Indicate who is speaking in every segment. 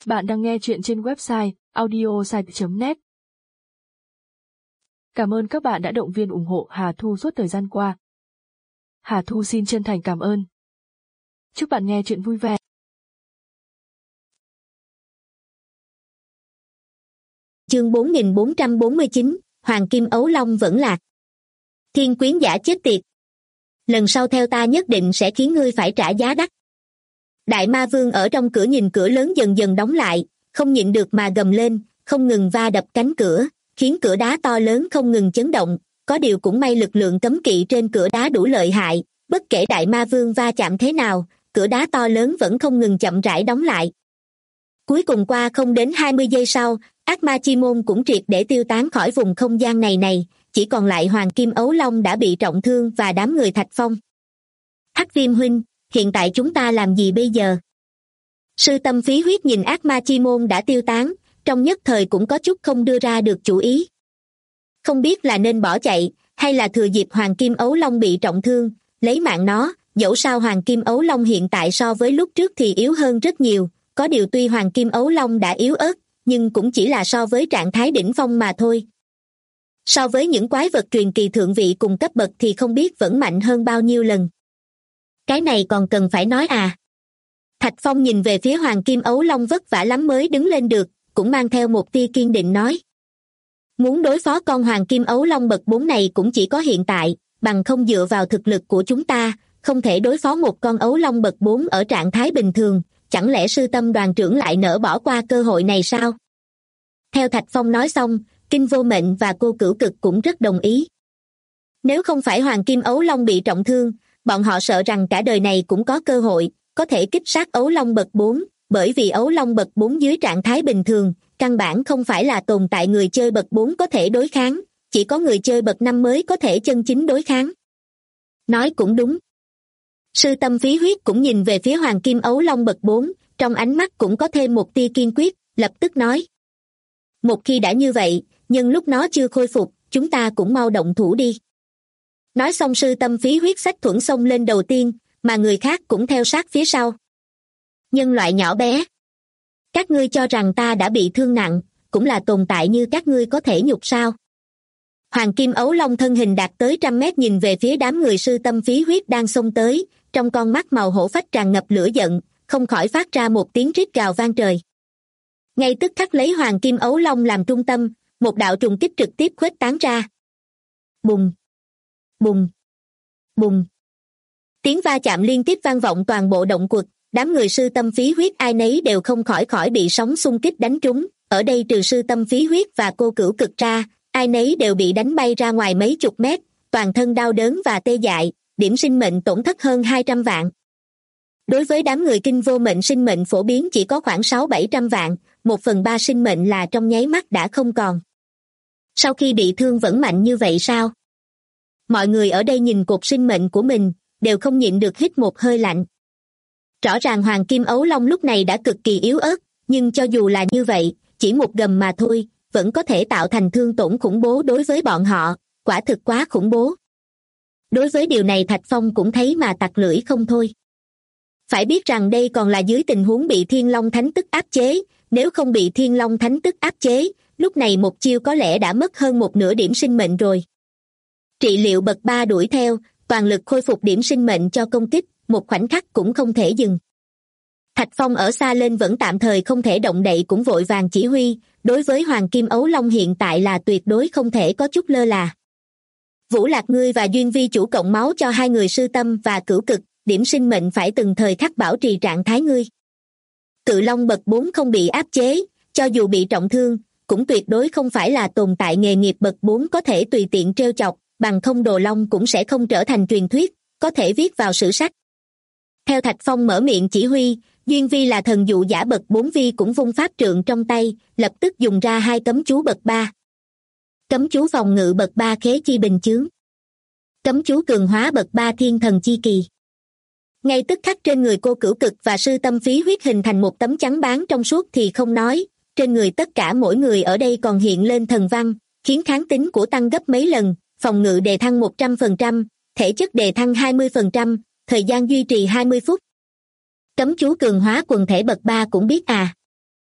Speaker 1: Bạn đang nghe chuyện trên website audiosite.net. Cảm ơn các bạn đã động viên ủng hộ Hà Thu suốt thời gian qua. Hà Thu xin chân thành cảm ơn. Chúc bạn nghe chuyện vui vẻ.
Speaker 2: Chương 4449, Hoàng Kim Ấu Long vẫn lạc. Thiên quyến giả chết tiệt. Lần sau theo ta nhất định sẽ khiến ngươi phải trả giá đắt. Đại Ma Vương ở trong cửa nhìn cửa lớn dần dần đóng lại, không nhịn được mà gầm lên, không ngừng va đập cánh cửa, khiến cửa đá to lớn không ngừng chấn động. Có điều cũng may lực lượng cấm kỵ trên cửa đá đủ lợi hại, bất kể Đại Ma Vương va chạm thế nào, cửa đá to lớn vẫn không ngừng chậm rãi đóng lại. Cuối cùng qua không đến 20 giây sau, ác ma chi môn cũng triệt để tiêu tán khỏi vùng không gian này, chỉ còn lại Hoàng Kim Ấu Long đã bị trọng thương và đám người Thạch Phong. Hắc Viêm huynh, hiện tại chúng ta làm gì bây giờ? Sư Tâm Phí Huyết nhìn ác ma chi môn đã tiêu tán, trong nhất thời cũng có chút không đưa ra được chủ ý. Không biết là nên bỏ chạy, hay là thừa dịp Hoàng Kim Ấu Long bị trọng thương, lấy mạng nó. Dẫu sao Hoàng Kim Ấu Long hiện tại so với lúc trước thì yếu hơn rất nhiều, có điều tuy Hoàng Kim Ấu Long đã yếu ớt, nhưng cũng chỉ là so với trạng thái đỉnh phong mà thôi. So với những quái vật truyền kỳ thượng vị cùng cấp bậc thì không biết vẫn mạnh hơn bao nhiêu lần. Cái này còn cần phải nói à? Thạch Phong nhìn về phía Hoàng Kim Ấu Long vất vả lắm mới đứng lên được, cũng mang theo một tia kiên định nói. Muốn đối phó con Hoàng Kim Ấu Long bậc 4 này cũng chỉ có hiện tại, bằng không dựa vào thực lực của chúng ta, không thể đối phó một con Ấu Long bậc 4 ở trạng thái bình thường, chẳng lẽ Sư Tâm đoàn trưởng lại nỡ bỏ qua cơ hội này sao? Theo Thạch Phong nói xong, Kinh Vô Mệnh và Cô Cửu Cực cũng rất đồng ý. Nếu không phải Hoàng Kim Ấu Long bị trọng thương, bọn họ sợ rằng cả đời này cũng có cơ hội, có thể kích sát Ấu Long bậc 4, bởi vì Ấu Long bậc 4 dưới trạng thái bình thường, căn bản không phải là tồn tại người chơi bậc 4 có thể đối kháng, chỉ có người chơi bậc 5 mới có thể chân chính đối kháng. Nói cũng đúng. Sư Tâm Phí Huyết cũng nhìn về phía Hoàng Kim Ấu Long bậc 4, trong ánh mắt cũng có thêm một tia kiên quyết, lập tức nói. Một khi đã như vậy, nhưng lúc nó chưa khôi phục, chúng ta cũng mau động thủ đi. Nói xong Sư Tâm Phí Huyết xách thuẫn xông lên đầu tiên, mà người khác cũng theo sát phía sau. Nhân loại nhỏ bé. Các ngươi cho rằng ta đã bị thương nặng, cũng là tồn tại như các ngươi có thể nhục sao? Hoàng Kim Ấu Long thân hình đạt tới 100 mét nhìn về phía đám người Sư Tâm Phí Huyết đang xông tới, trong con mắt màu hổ phách tràn ngập lửa giận, không khỏi phát ra một tiếng rít gào vang trời. Ngay tức khắc lấy Hoàng Kim Ấu Long làm trung tâm, một đạo trùng kích trực tiếp khuếch tán ra. Bùng! Bùng! Bùng! Tiếng va chạm liên tiếp vang vọng toàn bộ động quật, đám người Sư Tâm Phí Huyết ai nấy đều không khỏi bị sóng xung kích đánh trúng, ở đây trừ Sư Tâm Phí Huyết và Cô Cửu Cực ra, ai nấy đều bị đánh bay ra ngoài mấy chục mét, toàn thân đau đớn và tê dại, điểm sinh mệnh tổn thất hơn 200 vạn. Đối với đám người Kinh Vô Mệnh sinh mệnh phổ biến chỉ có khoảng 600-700 vạn, 1/3 sinh mệnh là trong nháy mắt đã không còn. Sau khi bị thương vẫn mạnh như vậy sao? Mọi người ở đây nhìn cột sinh mệnh của mình, đều không nhịn được hít một hơi lạnh. Rõ ràng Hoàng Kim Ấu Long lúc này đã cực kỳ yếu ớt, nhưng cho dù là như vậy, chỉ một gầm mà thôi, vẫn có thể tạo thành thương tổn khủng bố đối với bọn họ, quả thực quá khủng bố. Đối với điều này Thạch Phong cũng thấy mà tặc lưỡi không thôi. Phải biết rằng đây còn là dưới tình huống bị Thiên Long Thánh Tức áp chế, nếu không bị Thiên Long Thánh Tức áp chế, lúc này một chiêu có lẽ đã mất hơn một nửa điểm sinh mệnh rồi. Trị liệu bậc 3 đuổi theo, toàn lực khôi phục điểm sinh mệnh cho công kích, một khoảnh khắc cũng không thể dừng. Thạch Phong ở xa lên vẫn tạm thời không thể động đậy cũng vội vàng chỉ huy, đối với Hoàng Kim Ấu Long hiện tại là tuyệt đối không thể có chút lơ là. Vũ Lạc ngươi và Duyên Vi chủ cộng máu cho hai người Sư Tâm và Cửu Cực, điểm sinh mệnh phải từng thời khắc bảo trì trạng thái ngươi. Cự Long bậc 4 không bị áp chế, cho dù bị trọng thương, cũng tuyệt đối không phải là tồn tại nghề nghiệp bậc 4 có thể tùy tiện trêu chọc, bằng không Đồ Long cũng sẽ không trở thành truyền thuyết, có thể viết vào sử sách. Theo Thạch Phong mở miệng chỉ huy, Duyên Vi là thần dụ giả bậc 4 Vi cũng vung pháp trượng trong tay, lập tức dùng ra 2 cấm chú bậc 3. Cấm chú phòng ngự bậc 3 Khế Chi Bình Chướng. Cấm chú cường hóa bậc 3 Thiên Thần Chi Kỳ. Ngay tức khắc trên người Cô Cửu Cực và Sư Tâm Phí Huyết hình thành một tấm chắn bán trong suốt thì không nói, trên người tất cả mỗi người ở đây còn hiện lên thần văn, khiến kháng tính của tăng gấp mấy lần, phòng ngự đề thăng 100%, thể chất đề thăng 20%, thời gian duy trì 20 phút. Cấm chú cường hóa quần thể bậc 3 cũng biết à.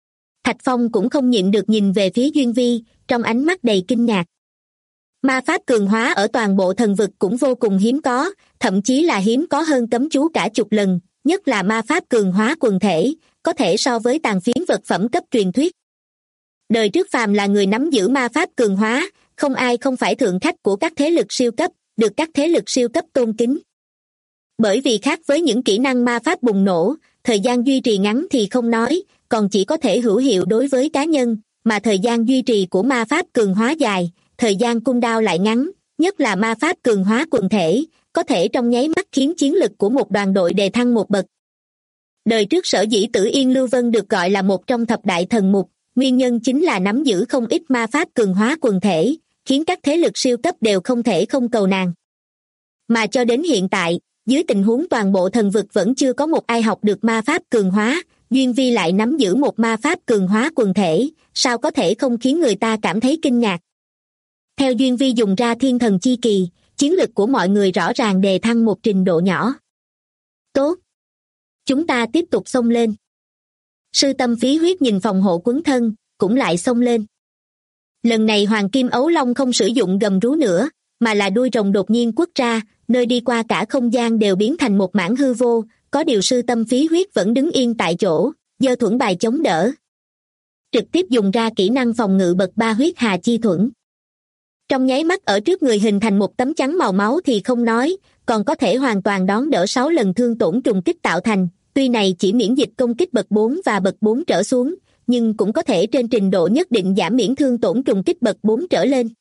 Speaker 2: Thạch Phong cũng không nhịn được nhìn về phía Duyên Vi, trong ánh mắt đầy kinh ngạc. Ma pháp cường hóa ở toàn bộ thần vực cũng vô cùng hiếm có, thậm chí là hiếm có hơn cấm chú cả chục lần, nhất là ma pháp cường hóa quần thể, có thể so với tàn phiến vật phẩm cấp truyền thuyết. Đời trước phàm là người nắm giữ ma pháp cường hóa, không ai không phải thượng khách của các thế lực siêu cấp, được các thế lực siêu cấp tôn kính. Bởi vì khác với những kỹ năng ma pháp bùng nổ, thời gian duy trì ngắn thì không nói, còn chỉ có thể hữu hiệu đối với cá nhân, mà thời gian duy trì của ma pháp cường hóa dài, thời gian cooldown lại ngắn, nhất là ma pháp cường hóa quần thể, có thể trong nháy mắt khiến chiến lực của một đoàn đội đề thăng một bậc. Đời trước sở dĩ Tử Yên Lưu Vân được gọi là một trong thập đại thần mục, nguyên nhân chính là nắm giữ không ít ma pháp cường hóa quần thể, khiến các thế lực siêu cấp đều không thể không cầu nàng. Mà cho đến hiện tại, dưới tình huống toàn bộ thần vực vẫn chưa có một ai học được ma pháp cường hóa, Duyên Vi lại nắm giữ một ma pháp cường hóa quần thể, sao có thể không khiến người ta cảm thấy kinh ngạc. Theo Duyên Vi dùng ra thiên thần chi kỳ, chiến lực của mọi người rõ ràng đề thăng một trình độ nhỏ. Tốt! Chúng ta tiếp tục xông lên. Sư Tâm Phí Huyết nhìn phòng hộ quấn thân, cũng lại xông lên. Lần này Hoàng Kim Ấu Long không sử dụng gầm rú nữa, mà là đuôi rồng đột nhiên quất ra, nơi đi qua cả không gian đều biến thành một mảng hư vô, có điều Sư Tâm Phí Huyết vẫn đứng yên tại chỗ, giơ thuẫn bài chống đỡ. Trực tiếp dùng ra kỹ năng phòng ngự bậc 3 huyết hà chi thuẫn. Trong nháy mắt ở trước người hình thành một tấm chắn màu máu thì không nói, còn có thể hoàn toàn đón đỡ 6 lần thương tổn trùng kích tạo thành, tuy này chỉ miễn dịch công kích bậc 4 và bậc 4 trở xuống, nhưng cũng có thể trên trình độ nhất định giảm miễn thương tổn trùng kích bậc 4 trở lên.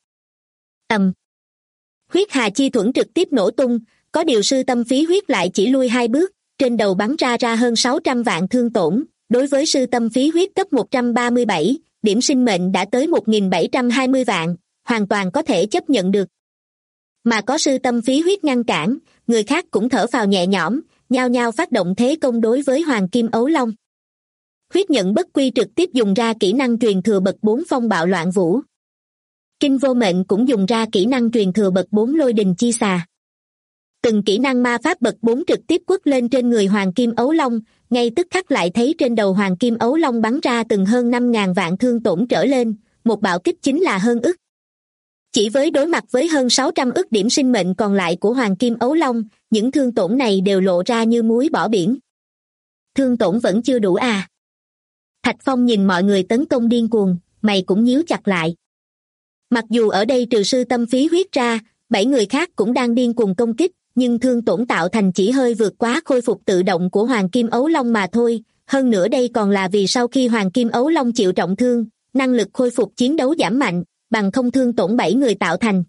Speaker 2: Huyết hà chi thuẫn trực tiếp nổ tung, có điều Sư Tâm Phí Huyết lại chỉ lui 2 bước, trên đầu bắn ra hơn 600 vạn thương tổn, đối với Sư Tâm Phí Huyết cấp 137, điểm sinh mệnh đã tới 1720 vạn, hoàn toàn có thể chấp nhận được. Mà có Sư Tâm Phí Huyết ngăn cản, người khác cũng thở phào nhẹ nhõm, nhao nhao phát động thế công đối với Hoàng Kim Ấu Long. Huyết Nhận Bất Quy trực tiếp dùng ra kỹ năng truyền thừa bậc 4 phong bạo loạn vũ. Kinh Vô Mệnh cũng dùng ra kỹ năng truyền thừa bậc 4 lôi đình chi xà. Từng kỹ năng ma pháp bậc 4 trực tiếp quất lên trên người Hoàng Kim Ấu Long, ngay tức khắc lại thấy trên đầu Hoàng Kim Ấu Long bắn ra từng hơn 5.000 vạn thương tổn trở lên, một bạo kích chính là hơn ức. Chỉ với đối mặt với hơn 600 ức điểm sinh mệnh còn lại của Hoàng Kim Ấu Long, những thương tổn này đều lộ ra như muối bỏ biển. Thương tổn vẫn chưa đủ à? Thạch Phong nhìn mọi người tấn công điên cuồng, mày cũng nhíu chặt lại. Mặc dù ở đây trừ Sư Tâm Phí Huyết ra, 7 người khác cũng đang điên cuồng công kích, nhưng thương tổn tạo thành chỉ hơi vượt quá khôi phục tự động của Hoàng Kim Ấu Long mà thôi, hơn nữa đây còn là vì sau khi Hoàng Kim Ấu Long chịu trọng thương, năng lực khôi phục chiến đấu giảm mạnh, bằng không thương tổn 7 người tạo thành.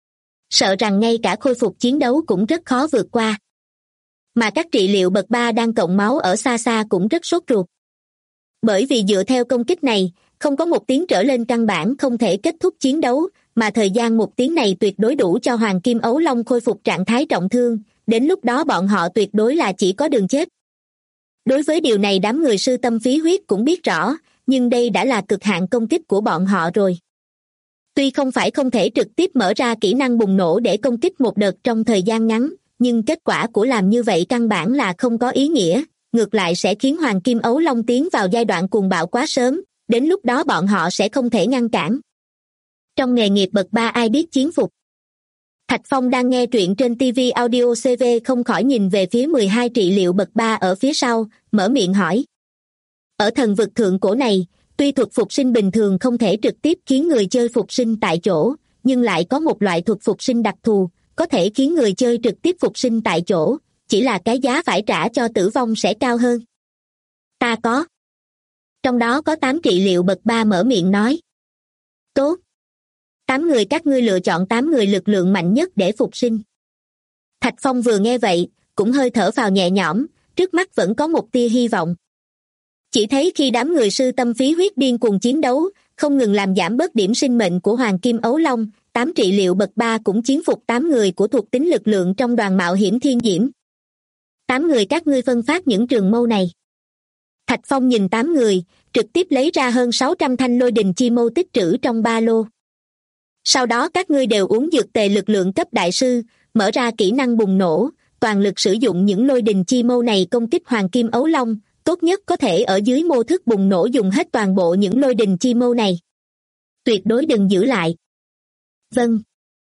Speaker 2: Sợ rằng ngay cả khôi phục chiến đấu cũng rất khó vượt qua. Mà các trị liệu bậc 3 đang cộng máu ở xa xa cũng rất sốt ruột. Bởi vì dựa theo công kích này, không có một tiếng trở lên căn bản không thể kết thúc chiến đấu, mà thời gian một tiếng này tuyệt đối đủ cho Hoàng Kim Ấu Long khôi phục trạng thái trọng thương, đến lúc đó bọn họ tuyệt đối là chỉ có đường chết. Đối với điều này đám người Sư Tâm Phí Huyết cũng biết rõ, nhưng đây đã là cực hạn công kích của bọn họ rồi. Tuy không phải không thể trực tiếp mở ra kỹ năng bùng nổ để công kích một đợt trong thời gian ngắn, nhưng kết quả của làm như vậy căn bản là không có ý nghĩa, ngược lại sẽ khiến Hoàng Kim Ấu Long tiến vào giai đoạn cuồng bạo quá sớm, đến lúc đó bọn họ sẽ không thể ngăn cản. Trong nghề nghiệp bậc 3 ai biết chiến phục. Thạch Phong đang nghe truyện trên TV Audio CV không khỏi nhìn về phía 12 trị liệu bậc 3 ở phía sau, mở miệng hỏi. Ở thần vực thượng cổ này, tuy thuật phục sinh bình thường không thể trực tiếp khiến người chơi phục sinh tại chỗ, nhưng lại có một loại thuật phục sinh đặc thù, có thể khiến người chơi trực tiếp phục sinh tại chỗ, chỉ là cái giá phải trả cho tử vong sẽ cao hơn. Ta có. Trong đó có 8 trị liệu bậc 3 mở miệng nói. Tốt. 8 người các ngươi lựa chọn 8 người lực lượng mạnh nhất để phục sinh. Thạch Phong vừa nghe vậy, cũng hơi thở phào nhẹ nhõm, trước mắt vẫn có một tia hy vọng. Chỉ thấy khi đám người Sư Tâm Phí Huyết điên cuồng chiến đấu, không ngừng làm giảm bớt điểm sinh mệnh của Hoàng Kim Ấu Long, 8 trị liệu bậc 3 cũng chiến phục 8 người của thuộc tính lực lượng trong đoàn mạo hiểm thiên diễm. 8 người các ngươi phân phát những trường mâu này. Thạch Phong nhìn 8 người, trực tiếp lấy ra hơn 600 thanh lôi đình chi mâu tích trữ trong ba lô. Sau đó các ngươi đều uống dược tề lực lượng cấp đại sư, mở ra kỹ năng bùng nổ, toàn lực sử dụng những lôi đình chi mâu này công kích Hoàng Kim Ấu Long, tốt nhất có thể ở dưới mô thức bùng nổ dùng hết toàn bộ những lôi đình chi mâu này. Tuyệt đối đừng giữ lại. Vâng.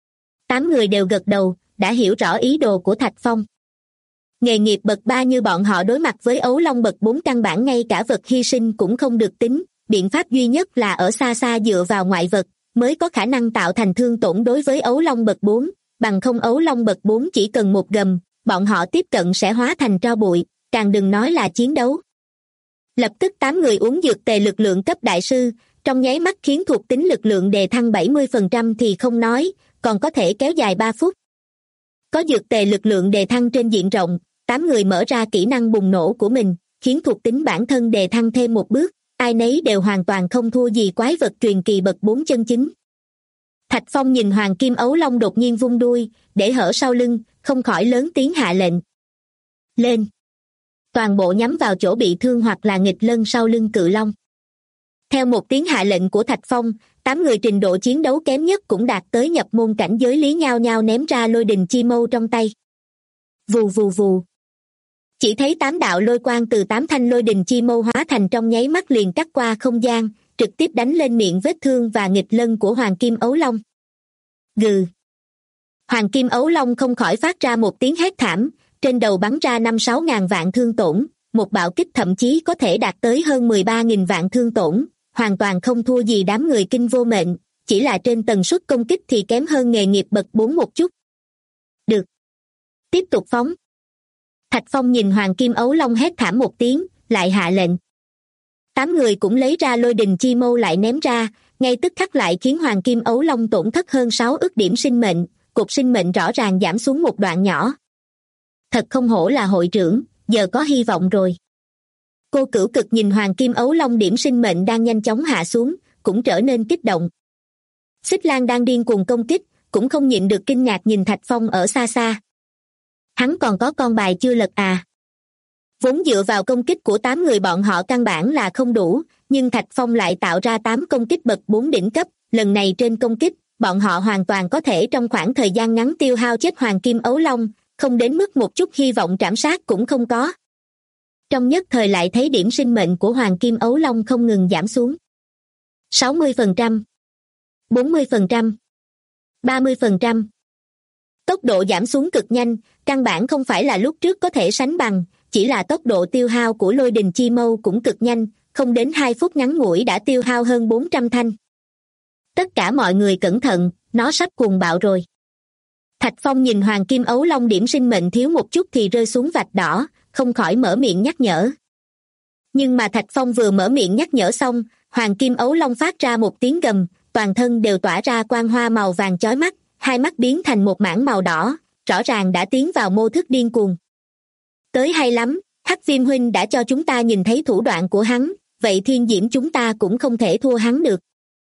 Speaker 2: 8 người đều gật đầu, đã hiểu rõ ý đồ của Thạch Phong. Nghề nghiệp bậc 3 như bọn họ đối mặt với ấu long bậc 4 căn bản ngay cả vật hy sinh cũng không được tính, biện pháp duy nhất là ở xa xa dựa vào ngoại vật, mới có khả năng tạo thành thương tổn đối với ấu long bậc 4, bằng không ấu long bậc 4 chỉ cần một gầm, bọn họ tiếp cận sẽ hóa thành tro bụi, càng đừng nói là chiến đấu. Lập tức 8 người uống dược tề lực lượng cấp đại sư, trong nháy mắt khiến thuộc tính lực lượng đề thăng 70% thì không nói, còn có thể kéo dài 3 phút. Có dược tề lực lượng đề thăng trên diện rộng, 8 người mở ra kỹ năng bùng nổ của mình, khiến thuộc tính bản thân đề thăng thêm một bước, ai nấy đều hoàn toàn không thua gì quái vật truyền kỳ bậc 4 chân chính. Thạch Phong nhìn Hoàng Kim Ấu Long đột nhiên vung đuôi, để hở sau lưng, không khỏi lớn tiếng hạ lệnh. Lên! Toàn bộ nhắm vào chỗ bị thương hoặc là nghịch lân sau lưng cự long. Theo một tiếng hạ lệnh của Thạch Phong, 8 người trình độ chiến đấu kém nhất cũng đạt tới nhập môn cảnh giới lý nhao nhao ném ra lôi đình chi mâu trong tay. Vù vù vù. Chỉ thấy 8 đạo lôi quang từ 8 thanh lôi đình chi mâu hóa thành trong nháy mắt liền cắt qua không gian, trực tiếp đánh lên miệng vết thương và nghịch lân của Hoàng Kim Ấu Long. Gừ. Hoàng Kim Ấu Long không khỏi phát ra một tiếng hét thảm, trên đầu bắn ra 5-6 ngàn vạn thương tổn, một bạo kích thậm chí có thể đạt tới hơn 13.000 vạn thương tổn, hoàn toàn không thua gì đám người kinh vô mệnh, chỉ là trên tần suất công kích thì kém hơn nghề nghiệp bậc 4 một chút. Được. Tiếp tục phóng. Thạch Phong nhìn Hoàng Kim Ấu Long hét thảm một tiếng, lại hạ lệnh. 8 người cũng lấy ra lôi đình chi mâu lại ném ra, ngay tức khắc lại khiến Hoàng Kim Ấu Long tổn thất hơn 6 ức điểm sinh mệnh, cột sinh mệnh rõ ràng giảm xuống một đoạn nhỏ. Thật không hổ là hội trưởng, giờ có hy vọng rồi. Cô Cửu Cực nhìn Hoàng Kim Ấu Long điểm sinh mệnh đang nhanh chóng hạ xuống, cũng trở nên kích động. Xích Lan đang điên cuồng công kích, cũng không nhịn được kinh ngạc nhìn Thạch Phong ở xa xa. Hắn còn có con bài chưa lật à? Vốn dựa vào công kích của 8 người bọn họ căn bản là không đủ, nhưng Thạch Phong lại tạo ra 8 công kích bậc 4 đỉnh cấp, lần này trên công kích, bọn họ hoàn toàn có thể trong khoảng thời gian ngắn tiêu hao chết Hoàng Kim Ấu Long, không đến mức một chút hy vọng trảm sát cũng không có. Trong nhất thời lại thấy điểm sinh mệnh của Hoàng Kim Ấu Long không ngừng giảm xuống. 60%, 40%, 30%. Tốc độ giảm xuống cực nhanh, căn bản không phải là lúc trước có thể sánh bằng, chỉ là tốc độ tiêu hao của lôi đình chi mâu cũng cực nhanh, không đến 2 phút ngắn ngủi đã tiêu hao hơn 400 thanh. Tất cả mọi người cẩn thận, nó sắp cuồng bạo rồi. Thạch Phong nhìn Hoàng Kim Ấu Long điểm sinh mệnh thiếu một chút thì rơi xuống vạch đỏ, không khỏi mở miệng nhắc nhở. Nhưng mà Thạch Phong vừa mở miệng nhắc nhở xong, Hoàng Kim Ấu Long phát ra một tiếng gầm, toàn thân đều tỏa ra quang hoa màu vàng chói mắt, hai mắt biến thành một mảng màu đỏ, rõ ràng đã tiến vào mô thức điên cuồng. Tới hay lắm, Hắc Viêm huynh đã cho chúng ta nhìn thấy thủ đoạn của hắn, vậy Thiên Diễm chúng ta cũng không thể thua hắn được.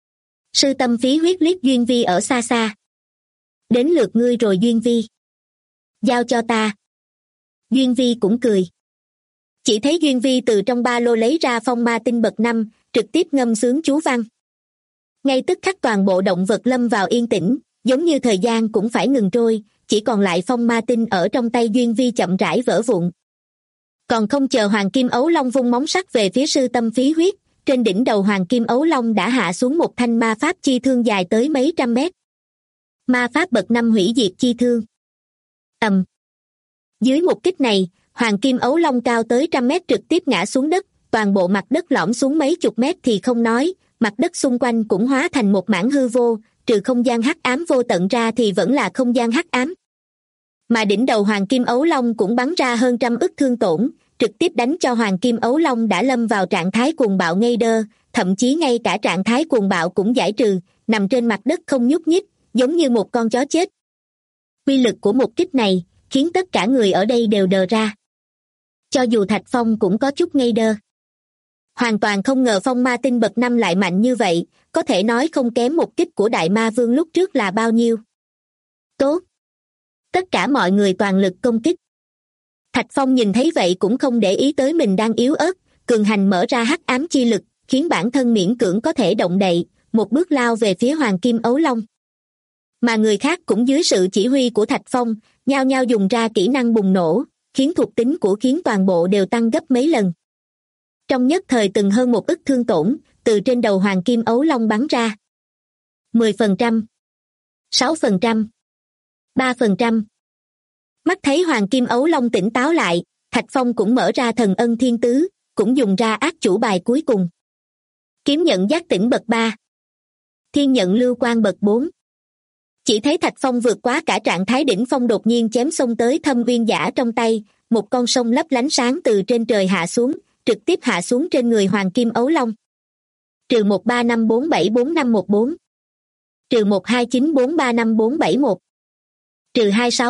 Speaker 2: Sư Tâm phí huyết liếc Duyên Vi ở xa xa. Đến lượt ngươi rồi Duyên Vi. Giao cho ta. Duyên Vi cũng cười. Chỉ thấy Duyên Vi từ trong ba lô lấy ra phong ma tinh bậc 5, trực tiếp ngâm sướng chú văn. Ngay tức khắc toàn bộ động vật lâm vào yên tĩnh, giống như thời gian cũng phải ngừng trôi, chỉ còn lại phong ma tinh ở trong tay Duyên Vi chậm rãi vỡ vụn. Còn không chờ Hoàng Kim Ấu Long vung móng sắc về phía Sư Tâm phí huyết, trên đỉnh đầu Hoàng Kim Ấu Long đã hạ xuống một thanh ma pháp chi thương dài tới mấy trăm mét. Ma pháp bậc 5 hủy diệt chi thương. Ầm. Dưới một kích này, Hoàng Kim Ấu Long cao tới 100 mét trực tiếp ngã xuống đất, toàn bộ mặt đất lõm xuống mấy chục mét thì không nói, mặt đất xung quanh cũng hóa thành một mảng hư vô, trừ không gian hắc ám vô tận ra thì vẫn là không gian hắc ám. Mà đỉnh đầu Hoàng Kim Ấu Long cũng bắn ra hơn 100 ức thương tổn, trực tiếp đánh cho Hoàng Kim Ấu Long đã lâm vào trạng thái cuồng bạo ngây đơ, thậm chí ngay cả trạng thái cuồng bạo cũng giải trừ, nằm trên mặt đất không nhúc nhích, giống như một con chó chết. Quy lực của một kích này khiến tất cả người ở đây đều đờ ra. Cho dù Thạch Phong cũng có chút ngây đơ. Hoàn toàn không ngờ phong ma tinh bậc 5 lại mạnh như vậy, có thể nói không kém một kích của Đại Ma Vương lúc trước là bao nhiêu. Tốt! Tất cả mọi người toàn lực công kích. Thạch Phong nhìn thấy vậy cũng không để ý tới mình đang yếu ớt, cường hành mở ra hắc ám chi lực, khiến bản thân miễn cưỡng có thể động đậy, một bước lao về phía Hoàng Kim Ấu Long. Mà người khác cũng dưới sự chỉ huy của Thạch Phong, nhao nhao dùng ra kỹ năng bùng nổ, khiến thuộc tính của khiến toàn bộ đều tăng gấp mấy lần. Trong nhất thời từng hơn 1 ức thương tổn, từ trên đầu hoàng kim ấu long bắn ra. 10%, 6%, 3%. Mắt thấy hoàng kim ấu long tỉnh táo lại, Thạch Phong cũng mở ra thần ân thiên tứ, cũng dùng ra ác chủ bài cuối cùng. Kiếm nhận giác tỉnh bậc 3. Thiên nhận lưu quang bậc 4. Chỉ thấy Thạch Phong vượt quá cả trạng thái đỉnh phong đột nhiên chém xông tới Thâm Uyên Giả trong tay, một con sông lấp lánh sáng từ trên trời hạ xuống, trực tiếp hạ xuống trên người hoàng kim ấu long. Trừ 135474514. Trừ 129435471. Trừ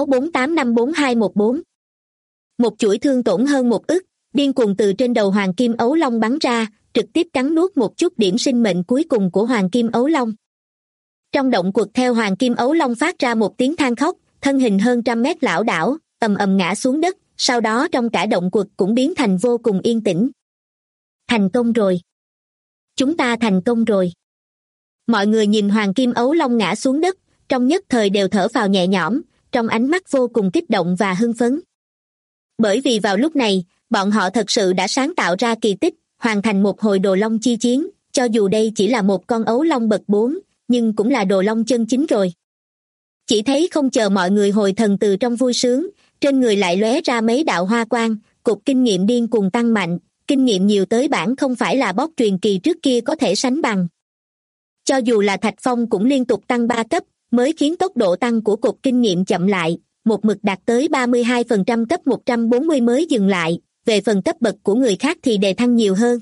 Speaker 2: 2648542214. Một chuỗi thương tổn hơn 1 ức, điên cuồng từ trên đầu hoàng kim ấu long bắn ra, trực tiếp cắn nuốt một chút điểm sinh mệnh cuối cùng của hoàng kim ấu long. Trong động quật theo hoàng kim ấu long phát ra một tiếng than khóc, thân hình hơn 100 mét lảo đảo, ầm ầm ngã xuống đất, sau đó trong cả động quật cũng biến thành vô cùng yên tĩnh. Thành công rồi. Chúng ta thành công rồi. Mọi người nhìn hoàng kim ấu long ngã xuống đất, trong nhất thời đều thở phào nhẹ nhõm, trong ánh mắt vô cùng kích động và hưng phấn. Bởi vì vào lúc này, bọn họ thật sự đã sáng tạo ra kỳ tích, hoàn thành một hồi đồ long chi chiến, cho dù đây chỉ là một con ấu long bậc 4, nhưng cũng là đồ long chân chính rồi. Chỉ thấy không chờ mọi người hồi thần từ trong vui sướng, trên người lại lóe ra mấy đạo hoa quang, cục kinh nghiệm điên cuồng tăng mạnh, kinh nghiệm nhiều tới bản không phải là bóc truyền kỳ trước kia có thể sánh bằng. Cho dù là Thạch Phong cũng liên tục tăng 3 cấp, mới khiến tốc độ tăng của cục kinh nghiệm chậm lại, một mực đạt tới 32% cấp 140 mới dừng lại, về phần cấp bậc của người khác thì đề thăng nhiều hơn.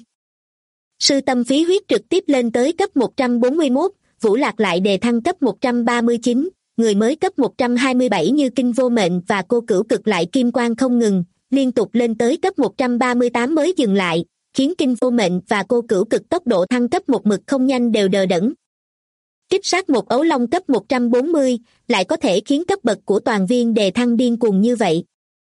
Speaker 2: Sư tâm phí huyết trực tiếp lên tới cấp 141, Vũ Lạc lại đề thăng cấp 139, người mới cấp 127 như Kinh Vô Mệnh và Cô Cửu Cực lại kim quang không ngừng, liên tục lên tới cấp 138 mới dừng lại, khiến Kinh Vô Mệnh và Cô Cửu Cực tốc độ thăng cấp một mực không nhanh đều đờ đẫn. Kích sát một ấu long cấp 140, lại có thể khiến cấp bậc của toàn viên đề thăng điên cuồng như vậy.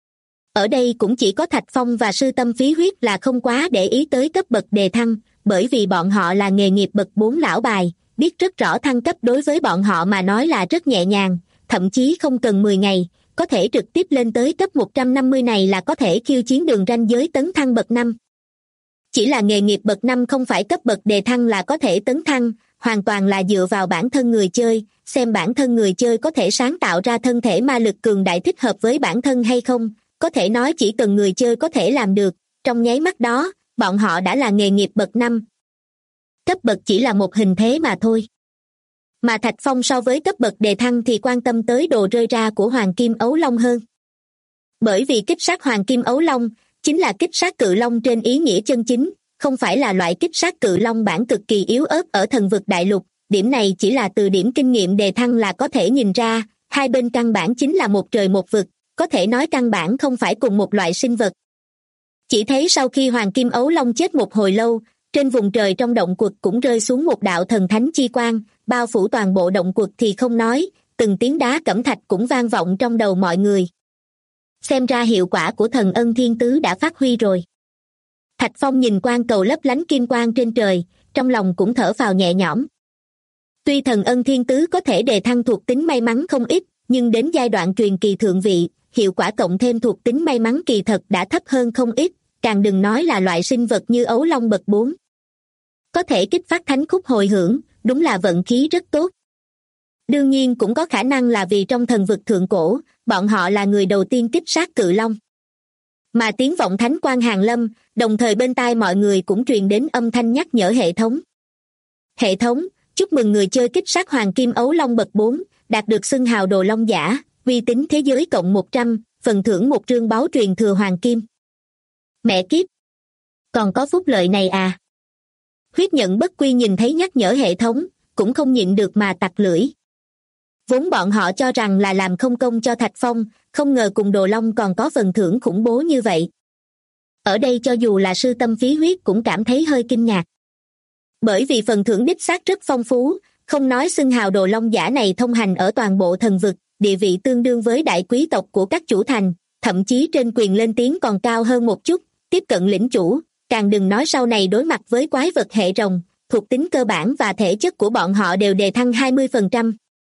Speaker 2: Ở đây cũng chỉ có Thạch Phong và sư tâm phí huyết là không quá để ý tới cấp bậc đề thăng, bởi vì bọn họ là nghề nghiệp bậc 4 lão bài, biết rất rõ thăng cấp đối với bọn họ mà nói là rất nhẹ nhàng, thậm chí không cần 10 ngày, có thể trực tiếp lên tới cấp 150 này là có thể khiêu chiến đường ranh giới tấn thăng bậc 5. Chỉ là nghề nghiệp bậc 5 không phải cấp bậc đề thăng là có thể tấn thăng, hoàn toàn là dựa vào bản thân người chơi, xem bản thân người chơi có thể sáng tạo ra thân thể ma lực cường đại thích hợp với bản thân hay không, có thể nói chỉ cần người chơi có thể làm được, trong nháy mắt đó, bọn họ đã là nghề nghiệp bậc 5. Cấp bậc chỉ là một hình thế mà thôi. Mà Thạch Phong so với cấp bậc đề thăng thì quan tâm tới đồ rơi ra của Hoàng Kim Ấu Long hơn. Bởi vì kích sát Hoàng Kim Ấu Long chính là kích sát cự long trên ý nghĩa chân chính, không phải là loại kích sát cự long bản cực kỳ yếu ớt ở thần vực đại lục, điểm này chỉ là từ điểm kinh nghiệm đề thăng là có thể nhìn ra, hai bên căn bản chính là một trời một vực, có thể nói căn bản không phải cùng một loại sinh vật. Chỉ thấy sau khi Hoàng Kim Ấu Long chết một hồi lâu, trên vùng trời trong động quật cũng rơi xuống một đạo thần thánh chi quang, bao phủ toàn bộ động quật thì không nói, từng tiếng đá cẩm thạch cũng vang vọng trong đầu mọi người. Xem ra hiệu quả của thần ân thiên tứ đã phát huy rồi. Thạch Phong nhìn quang cầu lấp lánh kim quang trên trời, trong lòng cũng thở phào nhẹ nhõm. Tuy thần ân thiên tứ có thể đề thăng thuộc tính may mắn không ít, nhưng đến giai đoạn truyền kỳ thượng vị, hiệu quả cộng thêm thuộc tính may mắn kỳ thật đã thấp hơn không ít, càng đừng nói là loại sinh vật như ấu long bậc 4. Có thể kích phát thánh khúc hồi hưởng, đúng là vận khí rất tốt. Đương nhiên cũng có khả năng là vì trong thần vực thượng cổ, bọn họ là người đầu tiên kích sát cự long. Mà tiếng vọng thánh quang hàng lâm, đồng thời bên tai mọi người cũng truyền đến âm thanh nhắc nhở hệ thống. Hệ thống, chúc mừng người chơi kích sát Hoàng Kim Ấu Long bậc 4, đạt được xưng hào đồ long giả, uy tín thế giới cộng 100, phần thưởng một trương báu truyền thừa hoàng kim. Mẹ kiếp! Còn có phúc lợi này à? Huyết Nhận Bất Quy nhìn thấy nhắc nhở hệ thống, cũng không nhịn được mà tặc lưỡi. Vốn bọn họ cho rằng là làm không công cho Thạch Phong, không ngờ cùng Đồ Long còn có phần thưởng khủng bố như vậy. Ở đây cho dù là sư tâm phí huyết cũng cảm thấy hơi kinh ngạc. Bởi vì phần thưởng đích xác rất phong phú, không nói xưng hào Đồ Long giả này thông hành ở toàn bộ thần vực, địa vị tương đương với đại quý tộc của các chủ thành, thậm chí trên quyền lên tiếng còn cao hơn một chút, tiếp cận lĩnh chủ, càng đừng nói sau này đối mặt với quái vật hệ rồng, thuộc tính cơ bản và thể chất của bọn họ đều đề thăng 20%.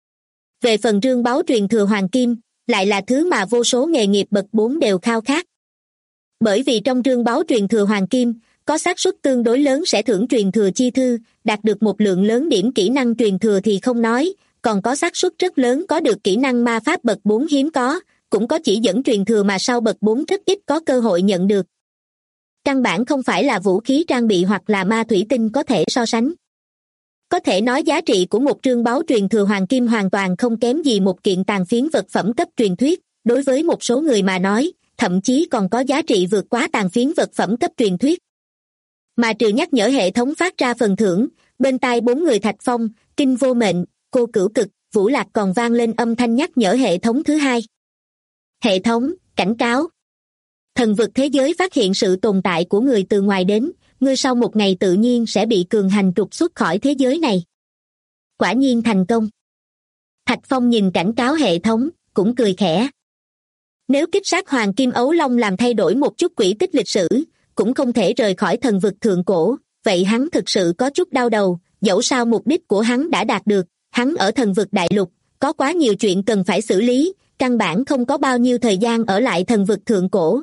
Speaker 2: Về phần trương báu truyền thừa hoàng kim, lại là thứ mà vô số nghề nghiệp bậc 4 đều khao khát. Bởi vì trong trương báu truyền thừa hoàng kim, có xác suất tương đối lớn sẽ thưởng truyền thừa chi thư, đạt được một lượng lớn điểm kỹ năng truyền thừa thì không nói, còn có xác suất rất lớn có được kỹ năng ma pháp bậc 4 hiếm có, cũng có chỉ dẫn truyền thừa mà sau bậc 4 rất ít có cơ hội nhận được. Căn bản không phải là vũ khí trang bị hoặc là ma thủy tinh có thể so sánh. Có thể nói giá trị của một trương báu truyền thừa hoàng kim hoàn toàn không kém gì một kiện tàn phiến vật phẩm cấp truyền thuyết, đối với một số người mà nói, thậm chí còn có giá trị vượt quá tàn phiến vật phẩm cấp truyền thuyết. Mà trừ nhắc nhở hệ thống phát ra phần thưởng, bên tai bốn người Thạch Phong, Kinh Vô Mệnh, Cô Cửu Cực, Vũ Lạc còn vang lên âm thanh nhắc nhở hệ thống thứ hai. Hệ thống, cảnh cáo. Thần vực thế giới phát hiện sự tồn tại của người từ ngoài đến, ngươi sau một ngày tự nhiên sẽ bị cường hành trục xuất khỏi thế giới này. Quả nhiên thành công. Thạch Phong nhìn cảnh cáo hệ thống, cũng cười khẽ. Nếu kích sát Hoàng Kim Ấu Long làm thay đổi một chút quỹ tích lịch sử, cũng không thể rời khỏi thần vực thượng cổ, vậy hắn thực sự có chút đau đầu, dẫu sao mục đích của hắn đã đạt được, hắn ở thần vực đại lục, có quá nhiều chuyện cần phải xử lý, căn bản không có bao nhiêu thời gian ở lại thần vực thượng cổ.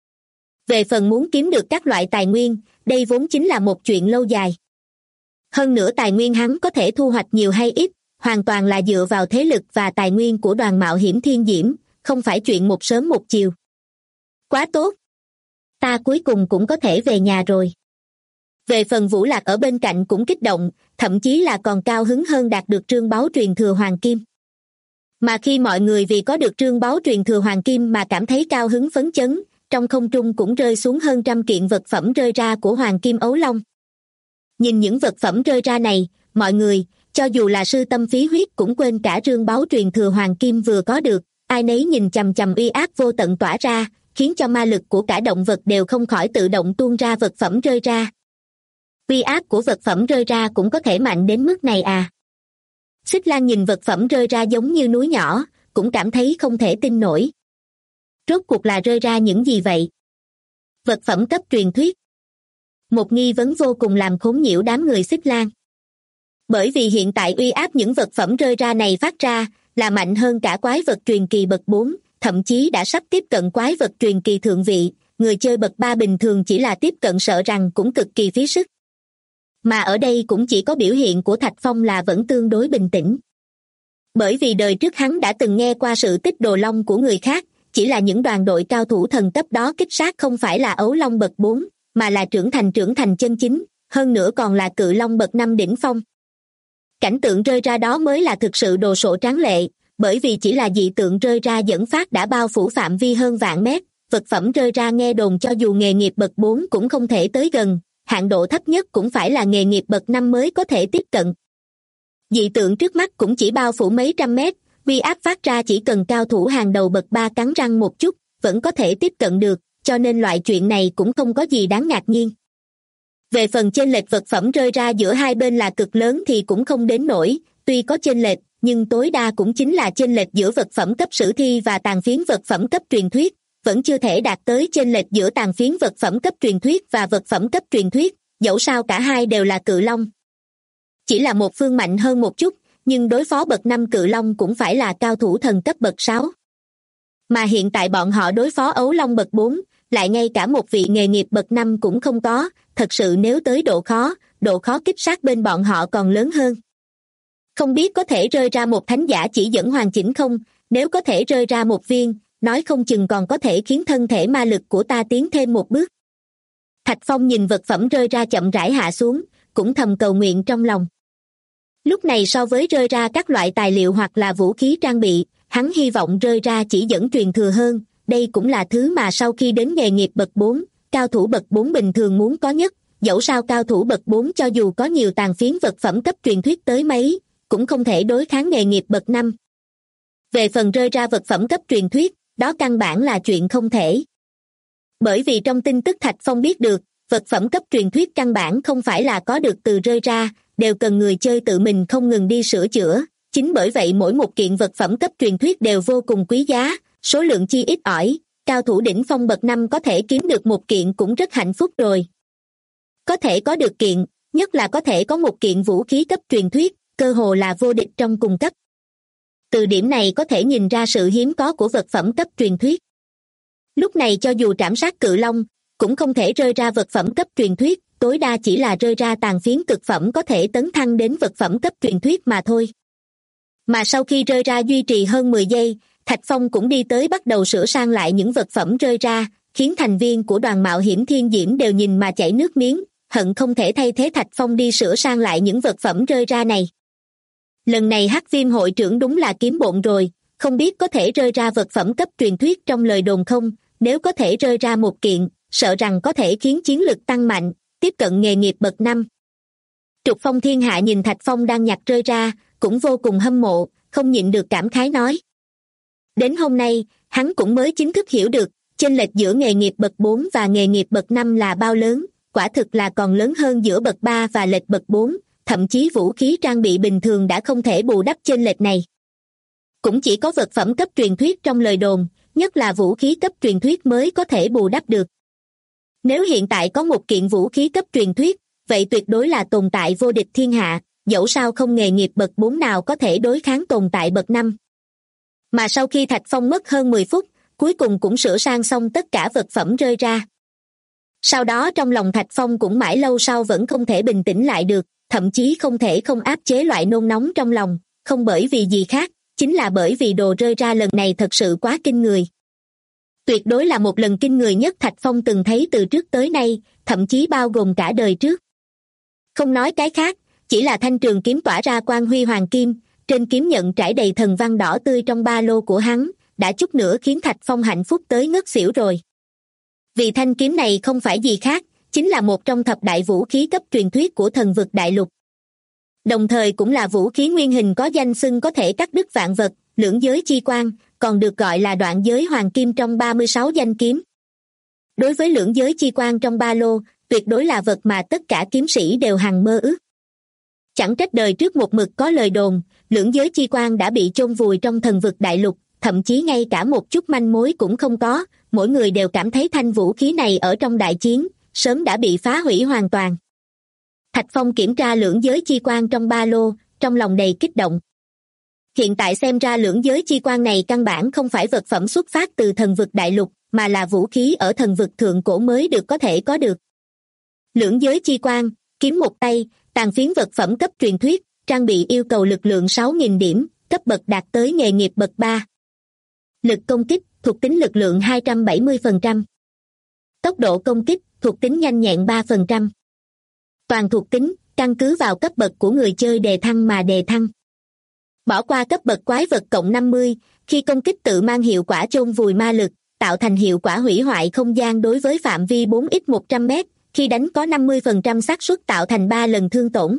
Speaker 2: Về phần muốn kiếm được các loại tài nguyên, đây vốn chính là một chuyện lâu dài. Hơn nữa tài nguyên hắn có thể thu hoạch nhiều hay ít, hoàn toàn là dựa vào thế lực và tài nguyên của đoàn mạo hiểm Thiên Diễm, không phải chuyện một sớm một chiều. Quá tốt! Ta cuối cùng cũng có thể về nhà rồi. Về phần Vũ Lạc ở bên cạnh cũng kích động, thậm chí là còn cao hứng hơn đạt được trương báu truyền thừa hoàng kim. Mà khi mọi người vì có được trương báu truyền thừa hoàng kim mà cảm thấy cao hứng phấn chấn, trong không trung cũng rơi xuống hơn 100 kiện vật phẩm rơi ra của Hoàng Kim Ấu Long. Nhìn những vật phẩm rơi ra này, mọi người, cho dù là sư tâm phí huyết cũng quên cả trương báu truyền thừa hoàng kim vừa có được, ai nấy nhìn chằm chằm uy áp vô tận tỏa ra, khiến cho ma lực của cả động vật đều không khỏi tự động tuôn ra vật phẩm rơi ra. Uy áp của vật phẩm rơi ra cũng có thể mạnh đến mức này à? Xích Lan nhìn vật phẩm rơi ra giống như núi nhỏ, cũng cảm thấy không thể tin nổi. Rốt cuộc là rơi ra những gì vậy? Vật phẩm cấp truyền thuyết. Một nghi vấn vô cùng làm khốn nhiễu đám người Xích Lan. Bởi vì hiện tại uy áp những vật phẩm rơi ra này phát ra là mạnh hơn cả quái vật truyền kỳ bậc 4, thậm chí đã sắp tiếp cận quái vật truyền kỳ thượng vị, người chơi bậc 3 bình thường chỉ là tiếp cận sợ rằng cũng cực kỳ phí sức. Mà ở đây cũng chỉ có biểu hiện của Thạch Phong là vẫn tương đối bình tĩnh. Bởi vì đời trước hắn đã từng nghe qua sự tích đồ long của người khác, chỉ là những đoàn đội cao thủ thần cấp đó kích sát không phải là ấu long bậc 4, mà là trưởng thành chân chính, hơn nữa còn là cự long bậc 5 đỉnh phong. Cảnh tượng rơi ra đó mới là thực sự đồ sộ tráng lệ, bởi vì chỉ là dị tượng rơi ra dẫn phát đã bao phủ phạm vi hơn vạn mét, vật phẩm rơi ra nghe đồn cho dù nghề nghiệp bậc 4 cũng không thể tới gần, hạn độ thấp nhất cũng phải là nghề nghiệp bậc 5 mới có thể tiếp cận. Dị tượng trước mắt cũng chỉ bao phủ mấy trăm mét, uy áp phát ra chỉ cần cao thủ hàng đầu bậc 3 cắn răng một chút, vẫn có thể tiếp cận được, cho nên loại chuyện này cũng không có gì đáng ngạc nhiên. Về phần chênh lệch vật phẩm rơi ra giữa hai bên là cực lớn thì cũng không đến nỗi, tuy có chênh lệch, nhưng tối đa cũng chính là chênh lệch giữa vật phẩm cấp sử thi và tàn phiến vật phẩm cấp truyền thuyết, vẫn chưa thể đạt tới chênh lệch giữa tàn phiến vật phẩm cấp truyền thuyết và vật phẩm cấp truyền thuyết, dẫu sao cả hai đều là cự long. Chỉ là một phương mạnh hơn một chút, nhưng đối phó bậc 5 cự long cũng phải là cao thủ thần cấp bậc 6. Mà hiện tại bọn họ đối phó ấu long bậc 4, lại ngay cả một vị nghề nghiệp bậc 5 cũng không có, thật sự nếu tới độ khó kích sát bên bọn họ còn lớn hơn. Không biết có thể rơi ra một thánh giả chỉ dẫn hoàn chỉnh không, nếu có thể rơi ra một viên, nói không chừng còn có thể khiến thân thể ma lực của ta tiến thêm một bước. Thạch Phong nhìn vật phẩm rơi ra chậm rãi hạ xuống, cũng thầm cầu nguyện trong lòng. Lúc này so với rơi ra các loại tài liệu hoặc là vũ khí trang bị, hắn hy vọng rơi ra chỉ dẫn truyền thừa hơn, đây cũng là thứ mà sau khi đến nghề nghiệp bậc 4, cao thủ bậc 4 bình thường muốn có nhất, dẫu sao cao thủ bậc 4 cho dù có nhiều tàn phiến vật phẩm cấp truyền thuyết tới mấy, cũng không thể đối kháng nghề nghiệp bậc 5. Về phần rơi ra vật phẩm cấp truyền thuyết, đó căn bản là chuyện không thể. Bởi vì trong tin tức Thạch Phong biết được, vật phẩm cấp truyền thuyết căn bản không phải là có được từ rơi ra, đều cần người chơi tự mình không ngừng đi sửa chữa, chính bởi vậy mỗi một kiện vật phẩm cấp truyền thuyết đều vô cùng quý giá, số lượng chi ít ỏi, cao thủ đỉnh phong bậc 5 có thể kiếm được một kiện cũng rất hạnh phúc rồi. Có thể có được kiện, nhất là có thể có một kiện vũ khí cấp truyền thuyết, cơ hồ là vô địch trong cùng cấp. Từ điểm này có thể nhìn ra sự hiếm có của vật phẩm cấp truyền thuyết. Lúc này cho dù trảm sát cự long, Cũng không thể rơi ra vật phẩm cấp truyền thuyết, tối đa chỉ là rơi ra tàn phiến cực phẩm có thể tấn thăng đến vật phẩm cấp truyền thuyết mà thôi. Mà sau khi rơi ra duy trì hơn 10 giây, Thạch Phong cũng đi tới bắt đầu sửa sang lại những vật phẩm rơi ra, khiến thành viên của đoàn mạo hiểm Thiên Diễm đều nhìn mà chảy nước miếng, hận không thể thay thế Thạch Phong đi sửa sang lại những vật phẩm rơi ra này. Lần này Hắc Viêm hội trưởng đúng là kiếm bộn rồi, không biết có thể rơi ra vật phẩm cấp truyền thuyết trong lời đồn không, nếu có thể rơi ra một kiện, sợ rằng có thể khiến chiến lực tăng mạnh, tiếp cận nghề nghiệp bậc 5. Trục Phong Thiên Hạ nhìn Thạch Phong đang nhặt rơi ra, cũng vô cùng hâm mộ, không nhịn được cảm khái nói. Đến hôm nay, hắn cũng mới chính thức hiểu được, chênh lệch giữa nghề nghiệp bậc 4 và nghề nghiệp bậc 5 là bao lớn, quả thực là còn lớn hơn giữa bậc 3 và lệch bậc 4, thậm chí vũ khí trang bị bình thường đã không thể bù đắp chênh lệch này. Cũng chỉ có vật phẩm cấp truyền thuyết trong lời đồn, nhất là vũ khí cấp truyền thuyết mới có thể bù đắp được. Nếu hiện tại có một kiện vũ khí cấp truyền thuyết, vậy tuyệt đối là tồn tại vô địch thiên hạ, dẫu sao không nghề nghiệp bậc 4 nào có thể đối kháng tồn tại bậc 5. Mà sau khi Thạch Phong mất hơn 10 phút, cuối cùng cũng sửa sang xong tất cả vật phẩm rơi ra. Sau đó trong lòng Thạch Phong cũng mãi lâu sau vẫn không thể bình tĩnh lại được, thậm chí không thể không áp chế loại nôn nóng trong lòng, không bởi vì gì khác, chính là bởi vì đồ rơi ra lần này thật sự quá kinh người. Tuyệt đối là một lần kinh người nhất Thạch Phong từng thấy từ trước tới nay, thậm chí bao gồm cả đời trước. Không nói cái khác, chỉ là thanh trường kiếm tỏa ra quang huy hoàng kim, trên kiếm nhận trải đầy thần văn đỏ tươi trong ba lô của hắn, đã chút nữa khiến Thạch Phong hạnh phúc tới ngất xỉu rồi. Vì thanh kiếm này không phải gì khác, chính là một trong thập đại vũ khí cấp truyền thuyết của thần vực đại lục. Đồng thời cũng là vũ khí nguyên hình có danh xưng có thể cắt đứt vạn vật, lưỡng giới chi quang, còn được gọi là đoạn giới hoàng kim trong 36 danh kiếm. Đối với lưỡng giới chi quang trong ba lô, tuyệt đối là vật mà tất cả kiếm sĩ đều hằng mơ ước. Chẳng trách đời trước một mực có lời đồn, lưỡng giới chi quang đã bị chôn vùi trong thần vực đại lục, thậm chí ngay cả một chút manh mối cũng không có, mỗi người đều cảm thấy thanh vũ khí này ở trong đại chiến, sớm đã bị phá hủy hoàn toàn. Thạch Phong kiểm tra lưỡng giới chi quang trong ba lô, trong lòng đầy kích động. Hiện tại xem ra lưỡng giới chi quang này căn bản không phải vật phẩm xuất phát từ thần vực đại lục, mà là vũ khí ở thần vực thượng cổ mới được có thể có được. Lưỡng giới chi quang, kiếm một tay, tàn phiến vật phẩm cấp truyền thuyết, trang bị yêu cầu lực lượng 6.000 điểm, cấp bậc đạt tới nghề nghiệp bậc 3. Lực công kích, thuộc tính lực lượng 270%. Tốc độ công kích, thuộc tính nhanh nhẹn 3%. Toàn thuộc tính, căn cứ vào cấp bậc của người chơi đề thăng mà đề thăng. Bỏ qua cấp bậc quái vật cộng 50, khi công kích tự mang hiệu quả chôn vùi ma lực, tạo thành hiệu quả hủy hoại không gian đối với phạm vi 4x100m, khi đánh có 50% xác suất tạo thành 3 lần thương tổn.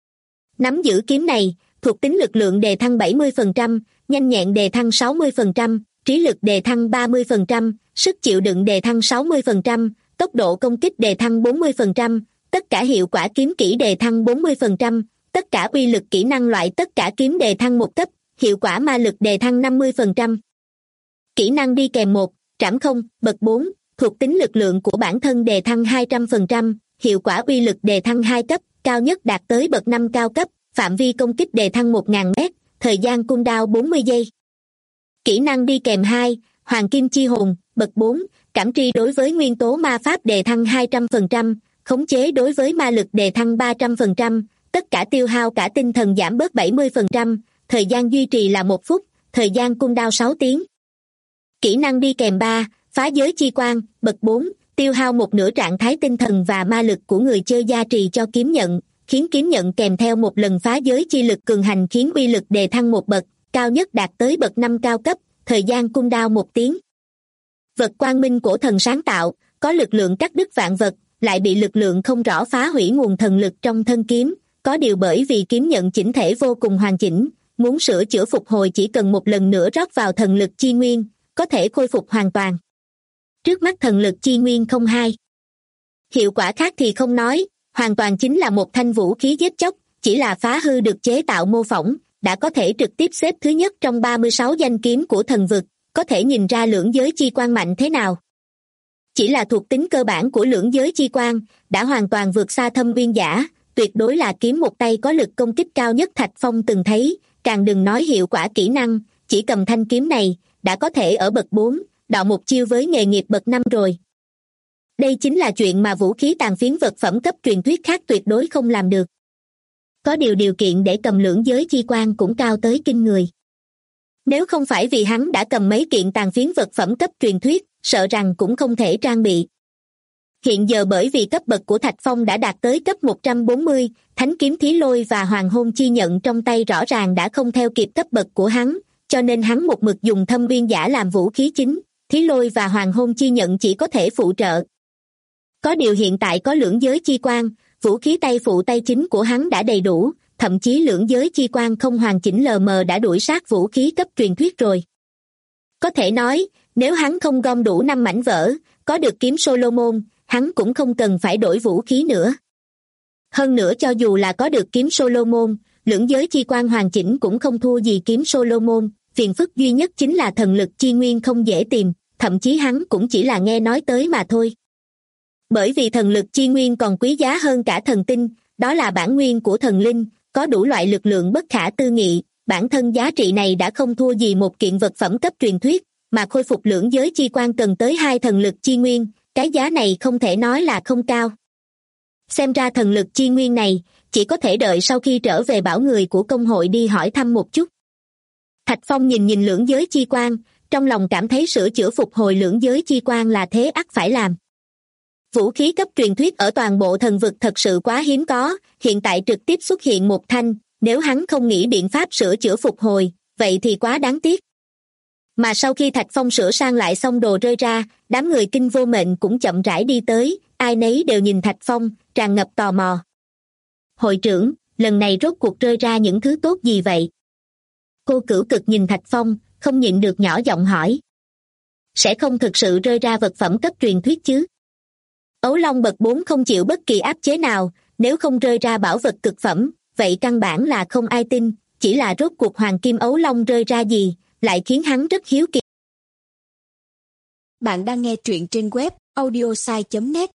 Speaker 2: Nắm giữ kiếm này, thuộc tính lực lượng đề thăng 70%, nhanh nhẹn đề thăng 60%, trí lực đề thăng 30%, sức chịu đựng đề thăng 60%, tốc độ công kích đề thăng 40%, tất cả hiệu quả kiếm kỹ đề thăng 40%, tất cả uy lực kỹ năng loại tất cả kiếm đề thăng 1 cấp, hiệu quả ma lực đề thăng 50%. Kỹ năng đi kèm 1, trảm không, bậc 4, thuộc tính lực lượng của bản thân đề thăng 200%, hiệu quả uy lực đề thăng 2 cấp, cao nhất đạt tới bậc 5 cao cấp, phạm vi công kích đề thăng 1000 m, thời gian cooldown 40 giây. Kỹ năng đi kèm 2, Hoàng Kim Chi Hồn, bậc 4, cảm tri đối với nguyên tố ma pháp đề thăng 200%, khống chế đối với ma lực đề thăng 300%, tất cả tiêu hao cả tinh thần giảm bớt 70%, thời gian duy trì là 1 phút, thời gian cooldown 6 tiếng. Kỹ năng đi kèm 3, Phá giới chi quang, bậc 4, tiêu hao một nửa trạng thái tinh thần và ma lực của người chơi gia trì cho kiếm nhận, khiến kiếm nhận kèm theo một lần phá giới chi lực cường hành khiến uy lực đề thăng 1 bậc, cao nhất đạt tới bậc 5 cao cấp, thời gian cooldown 1 tiếng. Vật quang minh cổ thần sáng tạo, có lực lượng cắt đứt vạn vật, lại bị lực lượng không rõ phá hủy nguồn thần lực trong thân kiếm, có điều bởi vì kiếm nhận chỉnh thể vô cùng hoàn chỉnh, muốn sửa chữa phục hồi chỉ cần một lần nữa rót vào thần lực chi nguyên, có thể khôi phục hoàn toàn. Trước mắt thần lực chi nguyên không hai. Hiệu quả khác thì không nói, hoàn toàn chính là một thanh vũ khí giết chóc, chỉ là phá hư được chế tạo mô phỏng, đã có thể trực tiếp xếp thứ nhất trong 36 danh kiếm của thần vực, có thể nhìn ra lưỡng giới chi quang mạnh thế nào. Chỉ là thuộc tính cơ bản của lưỡng giới chi quang, đã hoàn toàn vượt xa Thâm Uyên Giả, tuyệt đối là kiếm một tay có lực công kích cao nhất Thạch Phong từng thấy, càng đừng nói hiệu quả kỹ năng, chỉ cầm thanh kiếm này, đã có thể ở bậc 4, đọ một chiêu với nghề nghiệp bậc 5 rồi. Đây chính là chuyện mà vũ khí tàn phiến vật phẩm cấp truyền thuyết khác tuyệt đối không làm được. Có điều kiện để cầm lưỡng giới chi quan cũng cao tới kinh người. Nếu không phải vì hắn đã cầm mấy kiện tàn phiến vật phẩm cấp truyền thuyết, sợ rằng cũng không thể trang bị. Hiện giờ bởi vì cấp bậc của Thạch Phong đã đạt tới cấp 140, Thánh kiếm Thí Lôi và Hoàng hôn chi nhận trong tay rõ ràng đã không theo kịp cấp bậc của hắn, cho nên hắn một mực dùng Thâm Uyên Giả làm vũ khí chính, Thí Lôi và Hoàng hôn chi nhận chỉ có thể phụ trợ. Có điều hiện tại có lưỡng giới chi quan, vũ khí tay phụ tay chính của hắn đã đầy đủ, thậm chí lưỡng giới chi quan không hoàn chỉnh LM đã đuổi sát vũ khí cấp truyền thuyết rồi. Có thể nói, nếu hắn không gom đủ 5 mảnh vỡ, có được kiếm Solomon, hắn cũng không cần phải đổi vũ khí nữa. Hơn nữa cho dù là có được kiếm Solomon, lưỡng giới chi quan hoàn chỉnh cũng không thua gì kiếm Solomon, phiền phức duy nhất chính là thần lực chi nguyên không dễ tìm, thậm chí hắn cũng chỉ là nghe nói tới mà thôi. Bởi vì thần lực chi nguyên còn quý giá hơn cả thần tinh, đó là bản nguyên của thần linh, có đủ loại lực lượng bất khả tư nghị, bản thân giá trị này đã không thua gì một kiện vật phẩm cấp truyền thuyết, mà khôi phục lưỡng giới chi quan cần tới 2 thần lực chi nguyên, cái giá này không thể nói là không cao. Xem ra thần lực chi nguyên này, chỉ có thể đợi sau khi trở về bảo người của công hội đi hỏi thăm một chút. Thạch Phong nhìn lưỡng giới chi quan, trong lòng cảm thấy sửa chữa phục hồi lưỡng giới chi quan là thế ắt phải làm. Vũ khí cấp truyền thuyết ở toàn bộ thần vực thật sự quá hiếm có, hiện tại trực tiếp xuất hiện một thanh, nếu hắn không nghĩ biện pháp sửa chữa phục hồi, vậy thì quá đáng tiếc. Mà sau khi Thạch Phong sửa sang lại xong đồ rơi ra, đám người Kinh Vô Mệnh cũng chậm rãi đi tới, ai nấy đều nhìn Thạch Phong, tràn ngập tò mò. Hội trưởng, lần này rốt cuộc rơi ra những thứ tốt gì vậy? Cô Cửu Cực nhìn Thạch Phong, không nhịn được nhỏ giọng hỏi. Sẽ không thực sự rơi ra vật phẩm cấp truyền thuyết chứ? Ấu Long bậc 4 không chịu bất kỳ áp chế nào, nếu không rơi ra bảo vật cực phẩm, vậy căn bản là không ai tin, chỉ là rốt cuộc Hoàng Kim Ấu Long rơi ra gì, lại khiến hắn rất hiếu kỳ.
Speaker 3: Bạn đang nghe truyện trên web audiosai.net.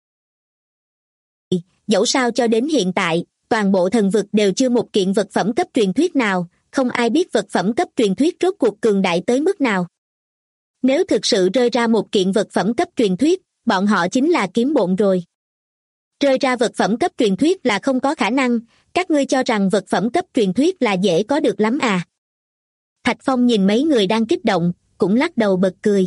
Speaker 2: Dẫu sao cho đến hiện tại, toàn bộ thần vực đều chưa một kiện vật phẩm cấp truyền thuyết nào, không ai biết vật phẩm cấp truyền thuyết rốt cuộc cường đại tới mức nào. Nếu thực sự rơi ra một kiện vật phẩm cấp truyền thuyết, bọn họ chính là kiếm bộn rồi. Rơi ra vật phẩm cấp truyền thuyết là không có khả năng, các ngươi cho rằng vật phẩm cấp truyền thuyết là dễ có được lắm à? Thạch Phong nhìn mấy người đang kích động, cũng lắc đầu bật cười.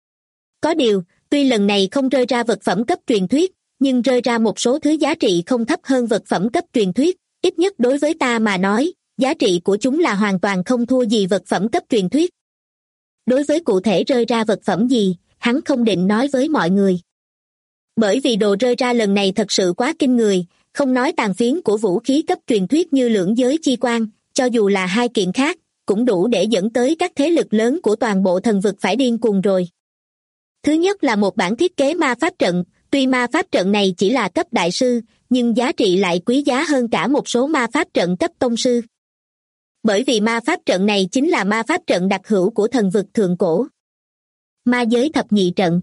Speaker 2: Có điều, tuy lần này không rơi ra vật phẩm cấp truyền thuyết, nhưng rơi ra một số thứ giá trị không thấp hơn vật phẩm cấp truyền thuyết, ít nhất đối với ta mà nói, giá trị của chúng là hoàn toàn không thua gì vật phẩm cấp truyền thuyết. Đối với cụ thể rơi ra vật phẩm gì, hắn không định nói với mọi người. Bởi vì đồ rơi ra lần này thật sự quá kinh người, không nói tàn phiến của vũ khí cấp truyền thuyết như lưỡng giới chi quan, cho dù là 2 kiện khác, cũng đủ để dẫn tới các thế lực lớn của toàn bộ thần vực phải điên cuồng rồi. Thứ nhất là một bản thiết kế ma pháp trận, tuy ma pháp trận này chỉ là cấp đại sư, nhưng giá trị lại quý giá hơn cả một số ma pháp trận cấp tông sư. Bởi vì ma pháp trận này chính là ma pháp trận đặc hữu của thần vực thượng cổ. Ma giới thập nhị trận.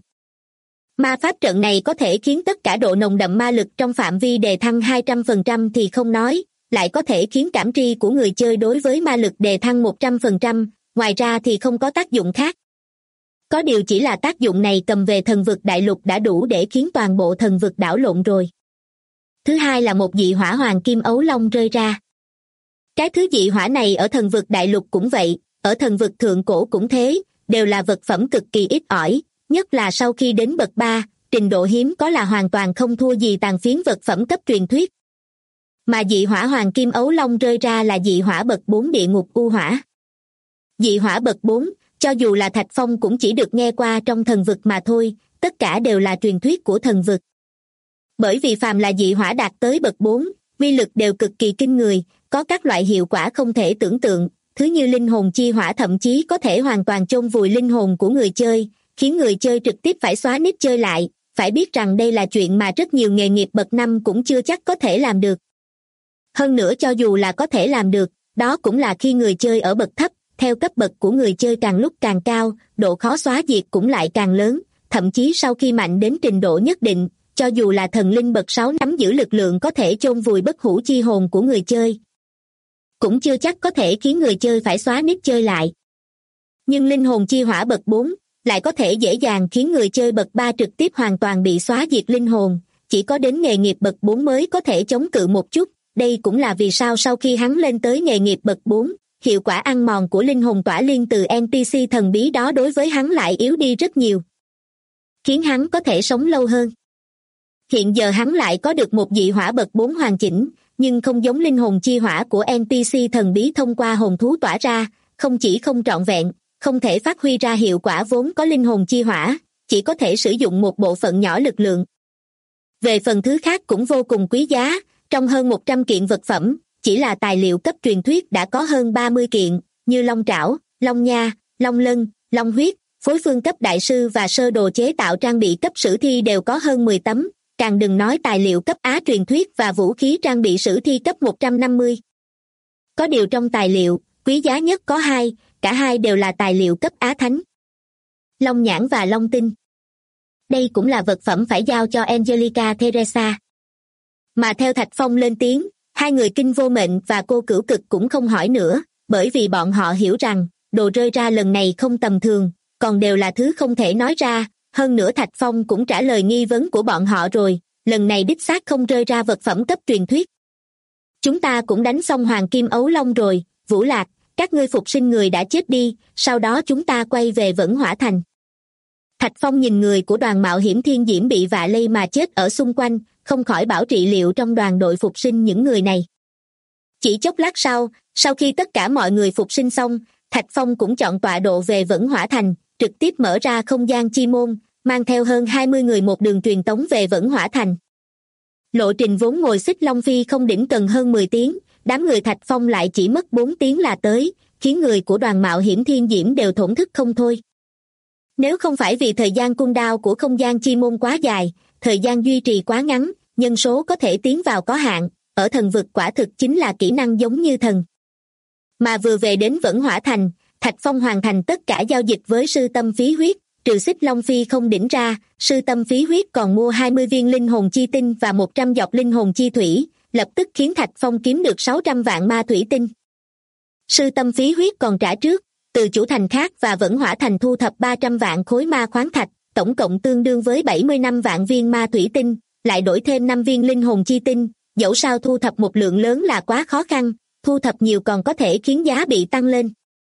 Speaker 2: Ma pháp trận này có thể khiến tất cả độ nồng đậm ma lực trong phạm vi đề thăng 200% thì không nói, lại có thể khiến cảm tri của người chơi đối với ma lực đề thăng 100%, ngoài ra thì không có tác dụng khác. Có điều chỉ là tác dụng này cầm về thần vực đại lục đã đủ để khiến toàn bộ thần vực đảo lộn rồi. Thứ hai là một dị hỏa Hoàng Kim Ấu Long rơi ra. Cái thứ dị hỏa này ở thần vực đại lục cũng vậy, ở thần vực thượng cổ cũng thế, đều là vật phẩm cực kỳ ít ỏi, nhất là sau khi đến bậc 3, trình độ hiếm có là hoàn toàn không thua gì tàn phiến vật phẩm cấp truyền thuyết. Mà dị hỏa Hoàng Kim Ấu Long rơi ra là dị hỏa bậc 4 địa ngục u hỏa. Dị hỏa bậc 4, cho dù là Thạch Phong cũng chỉ được nghe qua trong thần vực mà thôi, tất cả đều là truyền thuyết của thần vực. Bởi vì phàm là dị hỏa đạt tới bậc 4, uy lực đều cực kỳ kinh người, có các loại hiệu quả không thể tưởng tượng, thứ như linh hồn chi hỏa thậm chí có thể hoàn toàn chôn vùi linh hồn của người chơi, khiến người chơi trực tiếp phải xóa nick chơi lại, phải biết rằng đây là chuyện mà rất nhiều nghề nghiệp bậc 5 cũng chưa chắc có thể làm được. Hơn nữa cho dù là có thể làm được, đó cũng là khi người chơi ở bậc thấp, theo cấp bậc của người chơi càng lúc càng cao, độ khó xóa diệt cũng lại càng lớn, thậm chí sau khi mạnh đến trình độ nhất định, cho dù là thần linh bậc 6 nắm giữ lực lượng có thể chôn vùi bất hủ chi hồn của người chơi, cũng chưa chắc có thể khiến người chơi phải xóa nick chơi lại. Nhưng linh hồn chi hỏa bậc 4, lại có thể dễ dàng khiến người chơi bậc 3 trực tiếp hoàn toàn bị xóa diệt linh hồn, chỉ có đến nghề nghiệp bậc 4 mới có thể chống cự một chút. Đây cũng là vì sao sau khi hắn lên tới nghề nghiệp bậc 4, hiệu quả ăn mòn của linh hồn tỏa liên từ NPC thần bí đó đối với hắn lại yếu đi rất nhiều, khiến hắn có thể sống lâu hơn. Hiện giờ hắn lại có được một dị hỏa bậc 4 hoàn chỉnh, nhưng không giống linh hồn chi hỏa của NPC thần bí thông qua hồn thú tỏa ra, không chỉ không trọn vẹn, không thể phát huy ra hiệu quả vốn có linh hồn chi hỏa, chỉ có thể sử dụng một bộ phận nhỏ lực lượng. Về phần thứ khác cũng vô cùng quý giá, trong hơn 100 kiện vật phẩm, chỉ là tài liệu cấp truyền thuyết đã có hơn 30 kiện, như long trảo, long nha, long lân, long huyết, phối phương cấp đại sư và sơ đồ chế tạo trang bị cấp sử thi đều có hơn 10 tấm, càng đừng nói tài liệu cấp Á truyền thuyết và vũ khí trang bị sử thi cấp 150. Có điều trong tài liệu, quý giá nhất có hai, cả hai đều là tài liệu cấp Á thánh. Long nhãn và long tinh. Đây cũng là vật phẩm phải giao cho Angelica Teresa. Mà theo Thạch Phong lên tiếng, hai người Kinh Vô Mệnh và Cô Cửu Cực cũng không hỏi nữa, bởi vì bọn họ hiểu rằng, đồ rơi ra lần này không tầm thường, còn đều là thứ không thể nói ra, hơn nữa Thạch Phong cũng trả lời nghi vấn của bọn họ rồi, lần này đích xác không rơi ra vật phẩm cấp truyền thuyết. Chúng ta cũng đánh xong Hoàng Kim Ấu Long rồi, Vũ Lạc, các ngươi phục sinh người đã chết đi, sau đó chúng ta quay về Vẫn Hỏa Thành. Thạch Phong nhìn người của đoàn mạo hiểm Thiên Diễm bị vạ lây mà chết ở xung quanh, không khỏi bảo trị liệu trong đoàn đội phục sinh những người này. Chỉ chốc lát sau khi tất cả mọi người phục sinh xong, Thạch Phong cũng chọn tọa độ về Vẫn Hỏa Thành, trực tiếp mở ra không gian chi môn, mang theo hơn 20 người một đường truyền tống về Vẫn Hỏa Thành. Lộ trình vốn ngồi xích Long Phi không đỉnh cần hơn 10 tiếng, đám người Thạch Phong lại chỉ mất 4 tiếng là tới, khiến người của đoàn mạo hiểm Thiên Diễm đều thổn thức không thôi. Nếu không phải vì thời gian cooldown của không gian chi môn quá dài, thời gian duy trì quá ngắn, nhân số có thể tiến vào có hạn, ở thần vực quả thực chính là kỹ năng giống như thần. Mà vừa về đến Vẫn Hỏa Thành, Thạch Phong hoàn thành tất cả giao dịch với sư tâm phí huyết, trừ xích Long Phi không đỉnh ra, sư tâm phí huyết còn mua 20 viên linh hồn chi tinh và 100 giọt linh hồn chi thủy, lập tức khiến Thạch Phong kiếm được 600 vạn ma thủy tinh. Sư tâm phí huyết còn trả trước, từ chủ thành khác và Vẫn Hỏa Thành thu thập 300 vạn khối ma khoáng thạch, tổng cộng tương đương với 75 vạn viên ma thủy tinh, lại đổi thêm 5 viên linh hồn chi tinh, dẫu sao thu thập một lượng lớn là quá khó khăn, thu thập nhiều còn có thể khiến giá bị tăng lên.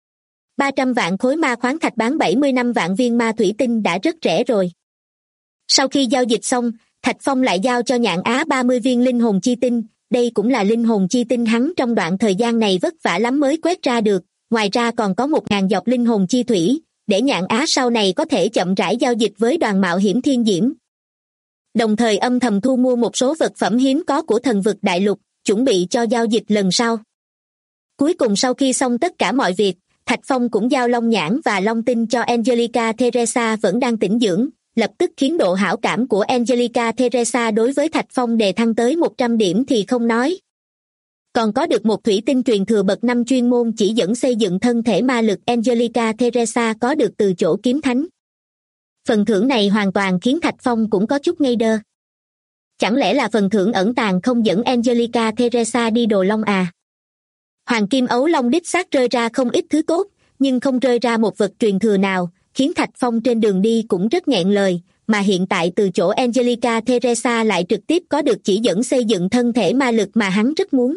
Speaker 2: 300 vạn khối ma khoáng thạch bán 75 vạn viên ma thủy tinh đã rất rẻ rồi. Sau khi giao dịch xong, Thạch Phong lại giao cho Nhạn Á 30 viên linh hồn chi tinh, đây cũng là linh hồn chi tinh hắn trong đoạn thời gian này vất vả lắm mới quét ra được, ngoài ra còn có 1.000 giọt linh hồn chi thủy, để Nhạn Á sau này có thể chậm rãi giao dịch với đoàn mạo hiểm Thiên Diễm. Đồng thời âm thầm thu mua một số vật phẩm hiếm có của thần vực đại lục, chuẩn bị cho giao dịch lần sau. Cuối cùng sau khi xong tất cả mọi việc, Thạch Phong cũng giao long nhãn và long tinh cho Angelica Teresa vẫn đang tĩnh dưỡng, lập tức khiến độ hảo cảm của Angelica Teresa đối với Thạch Phong đề thăng tới 100 điểm thì không nói. Còn có được một thủy tinh truyền thừa bậc 5 chuyên môn chỉ dẫn xây dựng thân thể ma lực Angelica Teresa có được từ chỗ kiếm thánh. Phần thưởng này hoàn toàn khiến Thạch Phong cũng có chút ngây đơ. Chẳng lẽ là phần thưởng ẩn tàng không dẫn Angelica Teresa đi đồ long à? Hoàng Kim Ấu Long đích xác rơi ra không ít thứ tốt, nhưng không rơi ra một vật truyền thừa nào, khiến Thạch Phong trên đường đi cũng rất nghẹn lời, mà hiện tại từ chỗ Angelica Teresa lại trực tiếp có được chỉ dẫn xây dựng thân thể ma lực mà hắn rất muốn.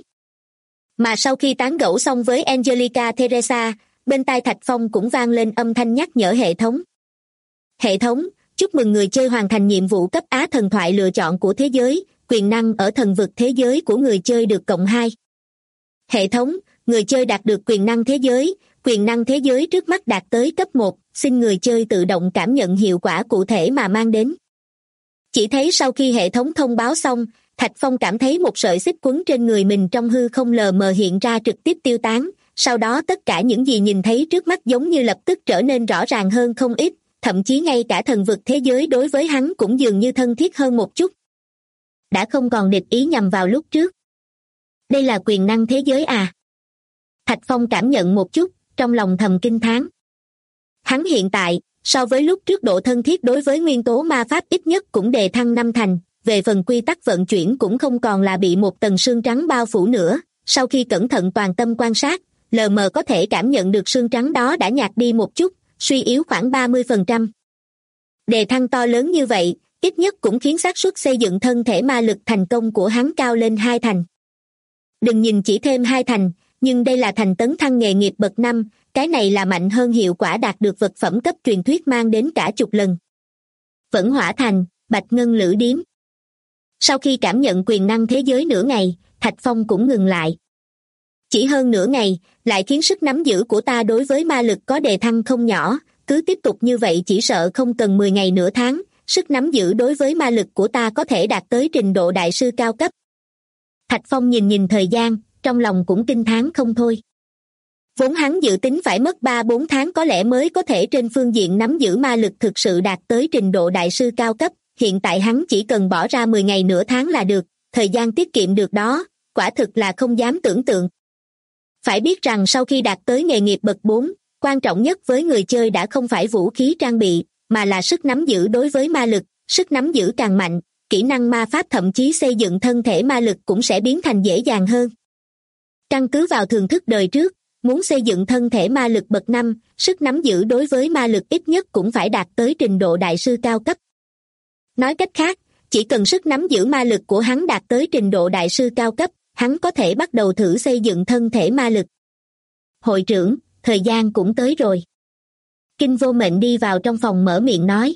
Speaker 2: Mà sau khi tán gẫu xong với Angelica Teresa, bên tai Thạch Phong cũng vang lên âm thanh nhắc nhở hệ thống. Hệ thống, chúc mừng người chơi hoàn thành nhiệm vụ cấp Á thần thoại lựa chọn của thế giới, quyền năng ở thần vực thế giới của người chơi được cộng 2. Hệ thống, người chơi đạt được quyền năng thế giới trước mắt đạt tới cấp 1, xin người chơi tự động cảm nhận hiệu quả cụ thể mà mang đến. Chỉ thấy sau khi hệ thống thông báo xong, Thạch Phong cảm thấy một sợi xích quấn trên người mình trong hư không lờ mờ hiện ra trực tiếp tiêu tán, sau đó tất cả những gì nhìn thấy trước mắt giống như lập tức trở nên rõ ràng hơn không ít, thậm chí ngay cả thần vực thế giới đối với hắn cũng dường như thân thiết hơn một chút. Đã không còn địch ý nhằm vào lúc trước. Đây là quyền năng thế giới à? Thạch Phong cảm nhận một chút, trong lòng thầm kinh thán. Hắn hiện tại, so với lúc trước độ thân thiết đối với nguyên tố ma pháp ít nhất cũng đề thăng 5 thành, về phần quy tắc vận chuyển cũng không còn là bị một tầng sương trắng bao phủ nữa, sau khi cẩn thận toàn tâm quan sát, lờ mờ có thể cảm nhận được sương trắng đó đã nhạt đi một chút, suy yếu khoảng 30%. Đề thăng to lớn như vậy, ít nhất cũng khiến xác suất xây dựng thân thể ma lực thành công của hắn cao lên 2 thành. Đừng nhìn chỉ thêm 2 thành, nhưng đây là thành tấn thăng nghề nghiệp bậc 5, cái này là mạnh hơn hiệu quả đạt được vật phẩm cấp truyền thuyết mang đến cả chục lần. Vẫn Hỏa Thành, Bạch Ngân Lữ Điếm. Sau khi cảm nhận quyền năng thế giới nửa ngày, Thạch Phong cũng ngừng lại. Chỉ hơn nửa ngày, lại khiến sức nắm giữ của ta đối với ma lực có đề thăng không nhỏ, cứ tiếp tục như vậy chỉ sợ không cần 10 ngày nửa tháng, sức nắm giữ đối với ma lực của ta có thể đạt tới trình độ đại sư cao cấp. Thạch Phong nhìn thời gian, trong lòng cũng kinh thán không thôi. Vốn hắn dự tính phải mất 3-4 tháng có lẽ mới có thể trên phương diện nắm giữ ma lực thực sự đạt tới trình độ đại sư cao cấp, hiện tại hắn chỉ cần bỏ ra 10 ngày nửa tháng là được, thời gian tiết kiệm được đó, quả thực là không dám tưởng tượng. Phải biết rằng sau khi đạt tới nghề nghiệp bậc 4, quan trọng nhất với người chơi đã không phải vũ khí trang bị, mà là sức nắm giữ đối với ma lực, sức nắm giữ càng mạnh, kỹ năng ma pháp thậm chí xây dựng thân thể ma lực cũng sẽ biến thành dễ dàng hơn. Căn cứ vào thường thức đời trước, muốn xây dựng thân thể ma lực bậc 5, sức nắm giữ đối với ma lực ít nhất cũng phải đạt tới trình độ đại sư cao cấp. Nói cách khác, chỉ cần sức nắm giữ ma lực của hắn đạt tới trình độ đại sư cao cấp, hắn có thể bắt đầu thử xây dựng thân thể ma lực. Hội trưởng, thời gian cũng tới rồi. Kinh Vô Mệnh đi vào trong phòng mở miệng nói.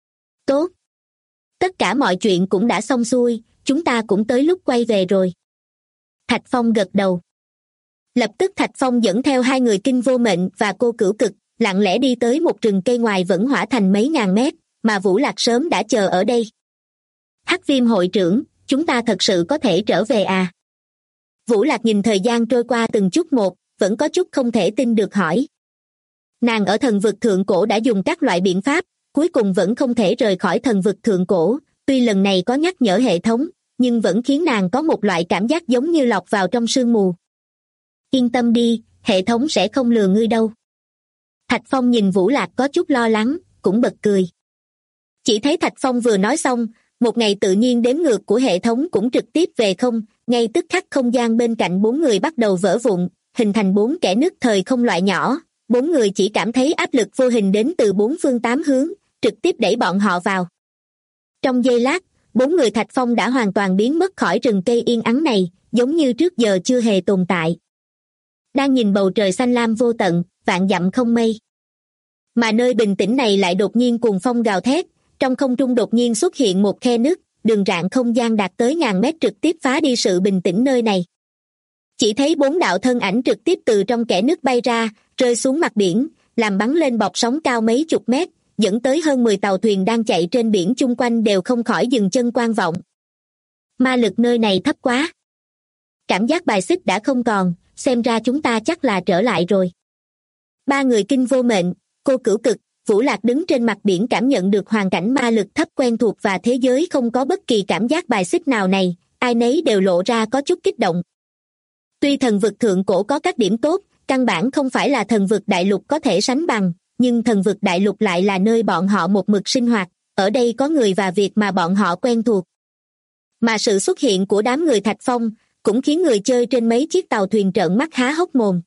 Speaker 2: Tốt. Tất cả mọi chuyện cũng đã xong xuôi, chúng ta cũng tới lúc quay về rồi. Thạch Phong gật đầu. Lập tức Thạch Phong dẫn theo 2 người Kinh Vô Mệnh và Cô Cửu Cực, lặng lẽ đi tới một rừng cây ngoài Vẫn Hỏa Thành mấy ngàn mét, mà Vũ Lạc sớm đã chờ ở đây. Hắc Viêm hội trưởng, chúng ta thật sự có thể trở về à? Vũ Lạc nhìn thời gian trôi qua từng chút một, vẫn có chút không thể tin được hỏi. Nàng ở thần vực thượng cổ đã dùng các loại biện pháp, cuối cùng vẫn không thể rời khỏi thần vực thượng cổ, tuy lần này có nhắc nhở hệ thống, nhưng vẫn khiến nàng có một loại cảm giác giống như lọt vào trong sương mù. Yên tâm đi, hệ thống sẽ không lừa ngươi đâu. Thạch Phong nhìn Vũ Lạc có chút lo lắng, cũng bật cười. Chỉ thấy Thạch Phong vừa nói xong, một ngày tự nhiên đếm ngược của hệ thống cũng trực tiếp về không, ngay tức khắc không gian bên cạnh 4 người bắt đầu vỡ vụn, hình thành 4 kẽ nứt thời không loại nhỏ, 4 người chỉ cảm thấy áp lực vô hình đến từ 4 phương 8 hướng, trực tiếp đẩy bọn họ vào. Trong giây lát, 4 người Thạch Phong đã hoàn toàn biến mất khỏi rừng cây yên ắng này, giống như trước giờ chưa hề tồn tại. Đang nhìn bầu trời xanh lam vô tận, vạn dặm không mây. Mà nơi bình tĩnh này lại đột nhiên cuồng phong gào thét, trong không trung đột nhiên xuất hiện một khe nứt, đường rạn không gian đạt tới ngàn mét trực tiếp phá đi sự bình tĩnh nơi này. Chỉ thấy 4 đạo thân ảnh trực tiếp từ trong kẽ nứt bay ra, rơi xuống mặt biển, làm bắn lên bọt sóng cao mấy chục mét, dẫn tới hơn 10 tàu thuyền đang chạy trên biển chung quanh đều không khỏi dừng chân quan vọng. Ma lực nơi này thấp quá. Cảm giác bài xích đã không còn, xem ra chúng ta chắc là trở lại rồi. 3 người Kinh Vô Mệnh, Cô Cửu Cực, Vũ Lạc đứng trên mặt biển cảm nhận được hoàn cảnh ma lực thấp quen thuộc và thế giới không có bất kỳ cảm giác bài xích nào này, ai nấy đều lộ ra có chút kích động. Tuy thần vực thượng cổ có các điểm tốt, căn bản không phải là thần vực đại lục có thể sánh bằng, nhưng thần vực đại lục lại là nơi bọn họ một mực sinh hoạt, ở đây có người và việc mà bọn họ quen thuộc. Mà sự xuất hiện của đám người Thạch Phong cũng khiến người chơi trên mấy chiếc tàu thuyền trợn mắt há hốc mồm.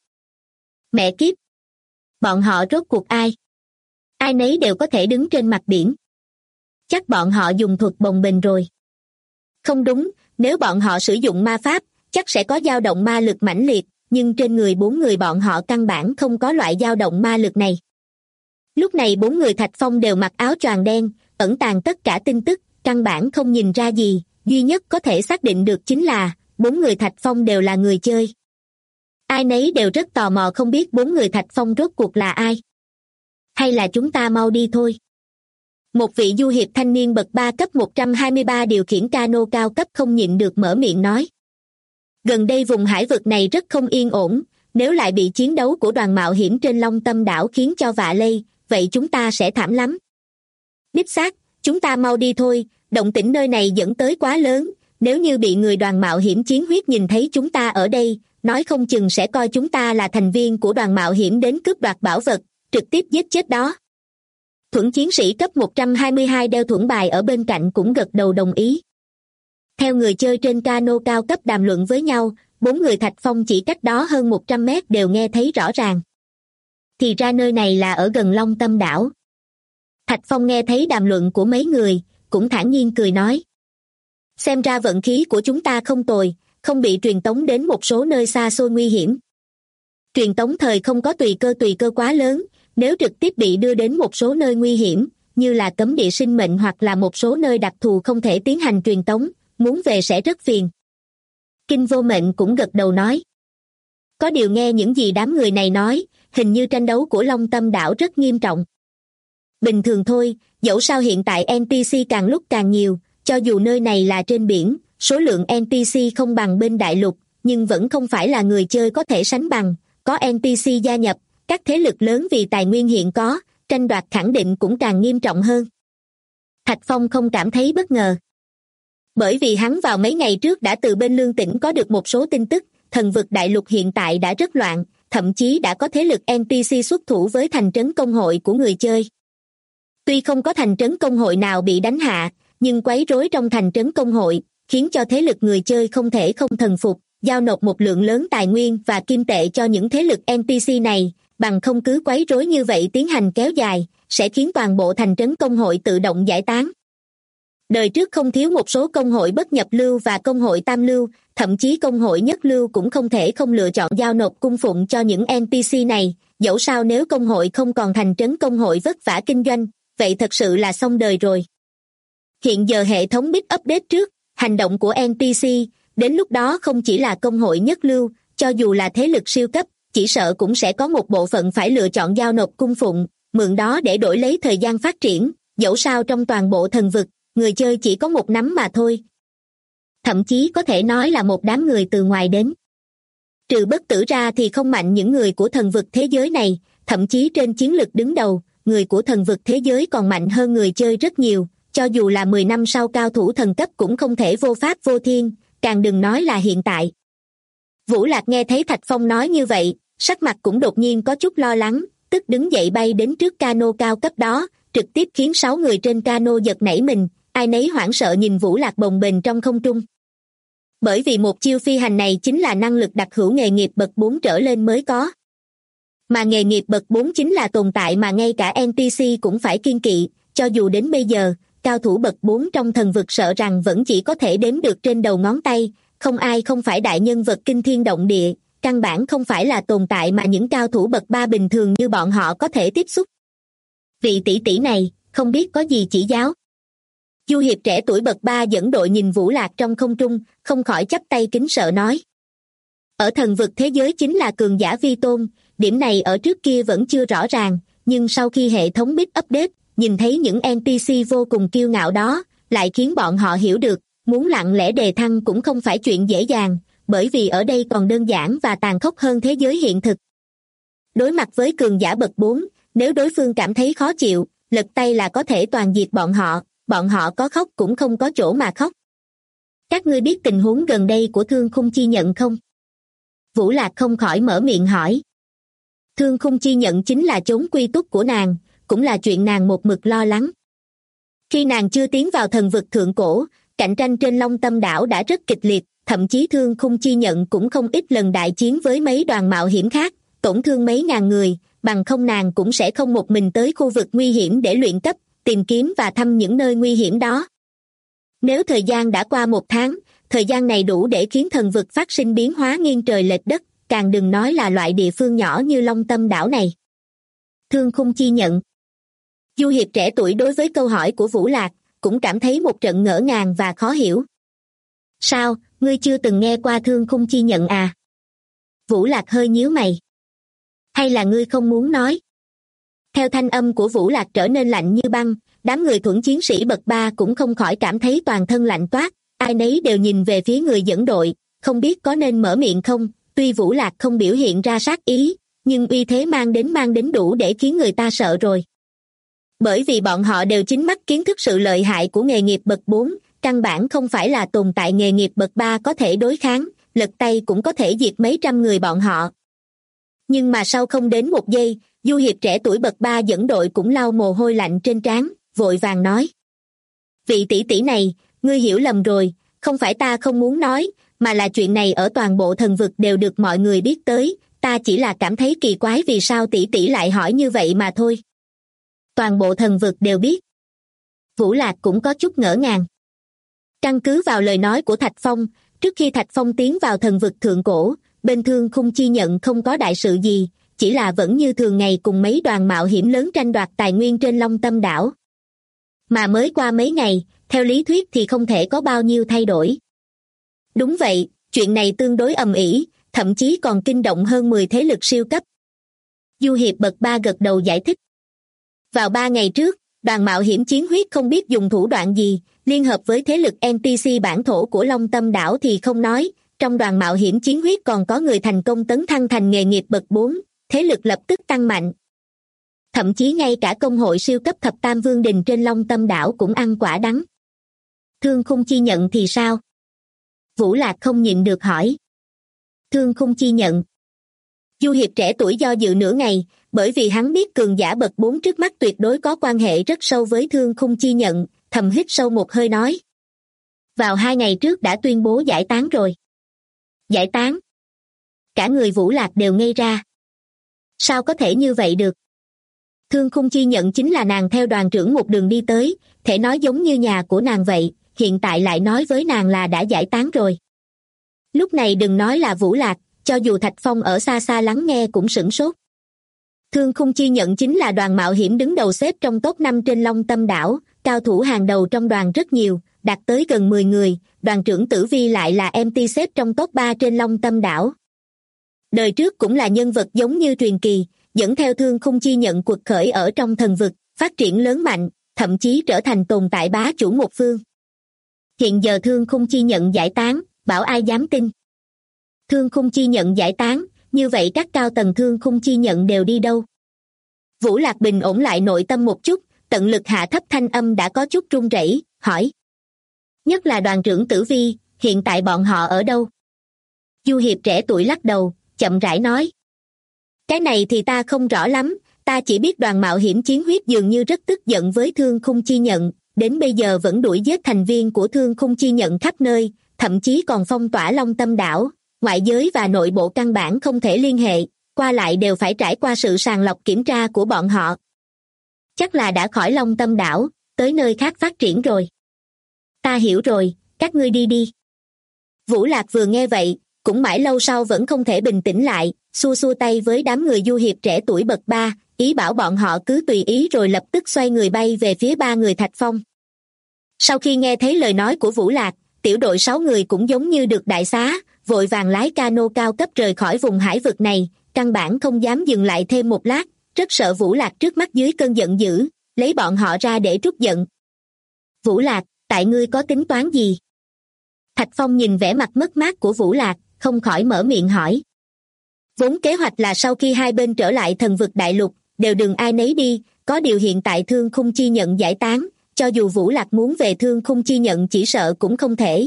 Speaker 2: Mẹ kiếp! Bọn họ rốt cuộc ai? Ai nấy đều có thể đứng trên mặt biển. Chắc bọn họ dùng thuật bồng bềnh rồi. Không đúng, nếu bọn họ sử dụng ma pháp, chắc sẽ có dao động ma lực mãnh liệt, nhưng trên người 4 người bọn họ căn bản không có loại dao động ma lực này. Lúc này 4 người Thạch Phong đều mặc áo choàng đen, ẩn tàng tất cả tin tức, căn bản không nhìn ra gì, duy nhất có thể xác định được chính là 4 người Thạch Phong đều là người chơi. Ai nấy đều rất tò mò không biết 4 người Thạch Phong rốt cuộc là ai. Hay là chúng ta mau đi thôi. Một vị du hiệp thanh niên bậc 3 cấp 123 điều khiển cano cao cấp không nhịn được mở miệng nói. Gần đây vùng hải vực này rất không yên ổn, nếu lại bị chiến đấu của đoàn mạo hiểm trên Long Tâm đảo khiến cho vạ lây, vậy chúng ta sẽ thảm lắm. Đích xác, chúng ta mau đi thôi, động tĩnh nơi này dẫn tới quá lớn, nếu như bị người đoàn mạo hiểm chiến huyết nhìn thấy chúng ta ở đây, nói không chừng sẽ coi chúng ta là thành viên của đoàn mạo hiểm đến cướp đoạt bảo vật, trực tiếp giết chết đó. Thuẫn chiến sĩ cấp 122 đeo thuẫn bài ở bên cạnh cũng gật đầu đồng ý. Theo người chơi trên cano cao cấp đàm luận với nhau, 4 người Thạch Phong chỉ cách đó hơn 100 mét đều nghe thấy rõ ràng. thì ra nơi này là ở gần Long Tâm đảo. Thạch Phong nghe thấy đàm luận của mấy người, cũng thản nhiên cười nói. Xem ra vận khí của chúng ta không tồi, không bị truyền tống đến một số nơi xa xôi nguy hiểm. Truyền tống thời không có tùy cơ quá lớn, nếu trực tiếp bị đưa đến một số nơi nguy hiểm, như là cấm địa sinh mệnh hoặc là một số nơi đặc thù không thể tiến hành truyền tống, muốn về sẽ rất phiền. Kinh Vô Mệnh cũng gật đầu nói. Có điều nghe những gì đám người này nói, hình như tranh đấu của Long Tâm đảo rất nghiêm trọng. Bình thường thôi, dẫu sao hiện tại NPC càng lúc càng nhiều, cho dù nơi này là trên biển, số lượng NPC không bằng bên đại lục, nhưng vẫn không phải là người chơi có thể sánh bằng. Có NPC gia nhập, các thế lực lớn vì tài nguyên hiện có, tranh đoạt khẳng định cũng càng nghiêm trọng hơn. Thạch Phong không cảm thấy bất ngờ. Bởi vì hắn vào mấy ngày trước đã từ bên Lương Tỉnh có được một số tin tức, thần vực đại lục hiện tại đã rất loạn, thậm chí đã có thế lực NPC xuất thủ với thành trấn công hội của người chơi. Tuy không có thành trấn công hội nào bị đánh hạ, nhưng quấy rối trong thành trấn công hội, khiến cho thế lực người chơi không thể không thần phục, giao nộp một lượng lớn tài nguyên và kim tệ cho những thế lực NPC này, bằng không cứ quấy rối như vậy tiến hành kéo dài, sẽ khiến toàn bộ thành trấn công hội tự động giải tán. Đời trước không thiếu một số công hội bất nhập lưu và công hội tam lưu, thậm chí công hội nhất lưu cũng không thể không lựa chọn giao nộp cung phụng cho những NPC này, dẫu sao nếu công hội không còn thành trấn công hội vất vả kinh doanh, vậy thật sự là xong đời rồi. Hiện giờ hệ thống bit update trước, hành động của NPC, đến lúc đó không chỉ là công hội nhất lưu, cho dù là thế lực siêu cấp, chỉ sợ cũng sẽ có một bộ phận phải lựa chọn giao nộp cung phụng, mượn đó để đổi lấy thời gian phát triển, dẫu sao trong toàn bộ thần vực, người chơi chỉ có một nắm mà thôi. Thậm chí có thể nói là một đám người từ ngoài đến. Trừ Bất Tử ra thì không mạnh những người của thần vực thế giới này, thậm chí trên chiến lực đứng đầu, người của thần vực thế giới còn mạnh hơn người chơi rất nhiều, cho dù là 10 năm sau cao thủ thần cấp cũng không thể vô pháp vô thiên, càng đừng nói là hiện tại. Vũ Lạc nghe thấy Thạch Phong nói như vậy, sắc mặt cũng đột nhiên có chút lo lắng, tức đứng dậy bay đến trước cano cao cấp đó, trực tiếp khiến 6 người trên cano giật nảy mình, ai nấy hoảng sợ nhìn Vũ Lạc bồng bềnh trong không trung. Bởi vì một chiêu phi hành này chính là năng lực đặc hữu nghề nghiệp bậc 4 trở lên mới có. Mà nghề nghiệp bậc 4 chính là tồn tại mà ngay cả NPC cũng phải kiêng kỵ, cho dù đến bây giờ, cao thủ bậc 4 trong thần vực sợ rằng vẫn chỉ có thể đếm được trên đầu ngón tay, không ai không phải đại nhân vật kinh thiên động địa, căn bản không phải là tồn tại mà những cao thủ bậc 3 bình thường như bọn họ có thể tiếp xúc. Vị tỷ tỷ này, không biết có gì chỉ giáo. Du hiệp trẻ tuổi bậc 3 dẫn đội nhìn Vũ Lạc trong không trung, không khỏi chắp tay kính sợ nói. Ở thần vực thế giới chính là cường giả vi tôn, điểm này ở trước kia vẫn chưa rõ ràng, nhưng sau khi hệ thống bit update, nhìn thấy những NPC vô cùng kiêu ngạo đó, lại khiến bọn họ hiểu được, muốn lặng lẽ đề thăng cũng không phải chuyện dễ dàng, bởi vì ở đây còn đơn giản và tàn khốc hơn thế giới hiện thực. Đối mặt với cường giả bậc 4, nếu đối phương cảm thấy khó chịu, lật tay là có thể toàn diệt bọn họ có khóc cũng không có chỗ mà khóc. Các ngươi biết tình huống gần đây của Thương Khung Chi Nhận không? Vũ Lạc không khỏi mở miệng hỏi. Thương Khung Chi Nhận chính là chốn quy túc của nàng, cũng là chuyện nàng một mực lo lắng. Khi nàng chưa tiến vào thần vực thượng cổ, cạnh tranh trên Long Tâm đảo đã rất kịch liệt, thậm chí Thương Khung Chi Nhận cũng không ít lần đại chiến với mấy đoàn mạo hiểm khác, tổn thương mấy ngàn người, bằng không nàng cũng sẽ không một mình tới khu vực nguy hiểm để luyện cấp, tìm kiếm và thăm những nơi nguy hiểm đó. Nếu thời gian đã qua 1 tháng, thời gian này đủ để khiến thần vực phát sinh biến hóa nghiêng trời lệch đất, càng đừng nói là loại địa phương nhỏ như Long Tâm đảo này. Thương Khung Chi Nhận. Du hiệp trẻ tuổi đối với câu hỏi của Vũ Lạc, cũng cảm thấy một trận ngỡ ngàng và khó hiểu. Sao, ngươi chưa từng nghe qua Thương Khung Chi Nhận à? Vũ Lạc hơi nhíu mày. Hay là ngươi không muốn nói? Theo thanh âm của Vũ Lạc trở nên lạnh như băng, đám người thuẫn chiến sĩ bậc 3 cũng không khỏi cảm thấy toàn thân lạnh toát, ai nấy đều nhìn về phía người dẫn đội, không biết có nên mở miệng không. Tuy Vũ Lạc không biểu hiện ra sát ý, nhưng uy thế mang đến đủ để khiến người ta sợ rồi. Bởi vì bọn họ đều chính mắt kiến thức sự lợi hại của nghề nghiệp bậc 4, căn bản không phải là tồn tại nghề nghiệp bậc 3 có thể đối kháng, lật tay cũng có thể diệt mấy trăm người bọn họ. Nhưng mà sau không đến 1 giây, du hiệp trẻ tuổi bậc 3 dẫn đội cũng lau mồ hôi lạnh trên trán, vội vàng nói. Vị tỷ tỷ này, ngươi hiểu lầm rồi, không phải ta không muốn nói, mà là chuyện này ở toàn bộ thần vực đều được mọi người biết tới, ta chỉ là cảm thấy kỳ quái vì sao tỷ tỷ lại hỏi như vậy mà thôi. Toàn bộ thần vực đều biết. Vũ Lạc cũng có chút ngỡ ngàng. Căn cứ vào lời nói của Thạch Phong, trước khi Thạch Phong tiến vào thần vực thượng cổ, bên Thương Khung Chi Nhận không có đại sự gì, chỉ là vẫn như thường ngày cùng mấy đoàn mạo hiểm lớn tranh đoạt tài nguyên trên Long Tâm đảo. Mà mới qua mấy ngày, theo lý thuyết thì không thể có bao nhiêu thay đổi. Đúng vậy, chuyện này tương đối ầm ĩ, thậm chí còn kinh động hơn 10 thế lực siêu cấp. Du Hiệp bậc 3 gật đầu giải thích. Vào 3 ngày trước, đoàn mạo hiểm chiến huyết không biết dùng thủ đoạn gì, liên hợp với thế lực NPC bản thổ của Long Tâm đảo thì không nói, trong đoàn mạo hiểm chiến huyết còn có người thành công tấn thăng thành nghề nghiệp bậc 4, thế lực lập tức tăng mạnh. Thậm chí ngay cả công hội siêu cấp thập tam vương đình trên Long Tâm đảo cũng ăn quả đắng. Thương Khung Chi Nhận thì sao? Vũ Lạc không nhịn được hỏi. Thương Khung Chi Nhận. Du Hiệp trẻ tuổi do dự nửa ngày, bởi vì hắn biết cường giả bậc 4 trước mắt tuyệt đối có quan hệ rất sâu với Thương Khung Chi Nhận, thầm hít sâu một hơi nói. Vào 2 ngày trước đã tuyên bố giải tán rồi. Giải tán? Cả người Vũ Lạc đều ngây ra. Sao có thể như vậy được? Thương Khung Chi Nhận chính là nàng theo đoàn trưởng một đường đi tới, thể nói giống như nhà của nàng vậy, hiện tại lại nói với nàng là đã giải tán rồi. Lúc này đừng nói là Vũ Lạc, cho dù Thạch Phong ở xa xa lắng nghe cũng sửng sốt. Thương Khung Chi Nhận chính là đoàn mạo hiểm đứng đầu xếp trong top 5 trên Long Tâm đảo, cao thủ hàng đầu trong đoàn rất nhiều, đạt tới gần 10 người, đoàn trưởng Tử Vi lại là MT xếp trong top 3 trên Long Tâm đảo. Đời trước cũng là nhân vật giống như truyền kỳ, dẫn theo Thương Khung Chi Nhận quật khởi ở trong thần vực, phát triển lớn mạnh, thậm chí trở thành tồn tại bá chủ một phương. Hiện giờ Thương Khung Chi Nhận giải tán, bảo ai dám tin. Thương Khung Chi Nhận giải tán, như vậy các cao tầng Thương Khung Chi Nhận đều đi đâu? Vũ Lạc bình ổn lại nội tâm một chút, tận lực hạ thấp thanh âm đã có chút run rẩy, hỏi. Nhất là đoàn trưởng Tử Vi, hiện tại bọn họ ở đâu? Du Hiệp trẻ tuổi lắc đầu, chậm rãi nói. Cái này thì ta không rõ lắm, ta chỉ biết đoàn mạo hiểm chiến huyết dường như rất tức giận với Thương Khung Chi Nhận, đến bây giờ vẫn đuổi giết thành viên của Thương Khung Chi Nhận khắp nơi, thậm chí còn phong tỏa Long Tâm đảo, ngoại giới và nội bộ căn bản không thể liên hệ, qua lại đều phải trải qua sự sàng lọc kiểm tra của bọn họ. Chắc là đã khỏi Long Tâm đảo, tới nơi khác phát triển rồi. Ta hiểu rồi, các ngươi đi đi. Vũ Lạc vừa nghe vậy, cũng mãi lâu sau vẫn không thể bình tĩnh lại, xua xua tay với đám người Du Hiệp trẻ tuổi bậc 3, ý bảo bọn họ cứ tùy ý rồi lập tức xoay người bay về phía 3 người Thạch Phong. Sau khi nghe thấy lời nói của Vũ Lạc, tiểu đội 6 người cũng giống như được đại xá, vội vàng lái cano cao cấp rời khỏi vùng hải vực này, căn bản không dám dừng lại thêm một lát, rất sợ Vũ Lạc trước mắt dưới cơn giận dữ, lấy bọn họ ra để trút giận. Vũ Lạc, tại ngươi có tính toán gì? Thạch Phong nhìn vẻ mặt mất mát của Vũ Lạc, không khỏi mở miệng hỏi. Vốn kế hoạch là sau khi hai bên trở lại thần vực đại lục, đều đường ai nấy đi, có điều hiện tại Thương Khung Chi Nhận giải tán, cho dù Vũ Lạc muốn về Thương Khung Chi Nhận chỉ sợ cũng không thể.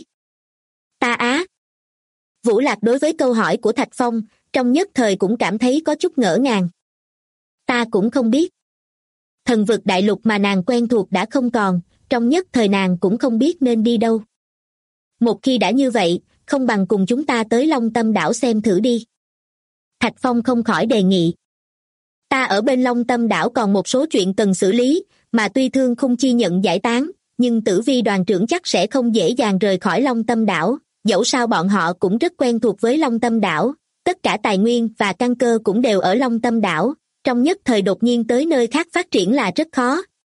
Speaker 2: Ta á. Vũ Lạc đối với câu hỏi của Thạch Phong, trong nhất thời cũng cảm thấy có chút ngỡ ngàng. Ta cũng không biết. Thần vực đại lục mà nàng quen thuộc đã không còn, trong nhất thời nàng cũng không biết nên đi đâu. Một khi đã như vậy, không bằng cùng chúng ta tới Long Tâm đảo xem thử đi. Thạch Phong không khỏi đề nghị. Ta ở bên Long Tâm đảo còn một số chuyện cần xử lý, mà tuy Thương Khung Chi Nhận giải tán, nhưng Tử Vi đoàn trưởng chắc sẽ không dễ dàng rời khỏi Long Tâm đảo, dẫu sao bọn họ cũng rất quen thuộc với Long Tâm đảo, tất cả tài nguyên và căn cơ cũng đều ở Long Tâm đảo, trong nhất thời đột nhiên tới nơi khác phát triển là rất khó.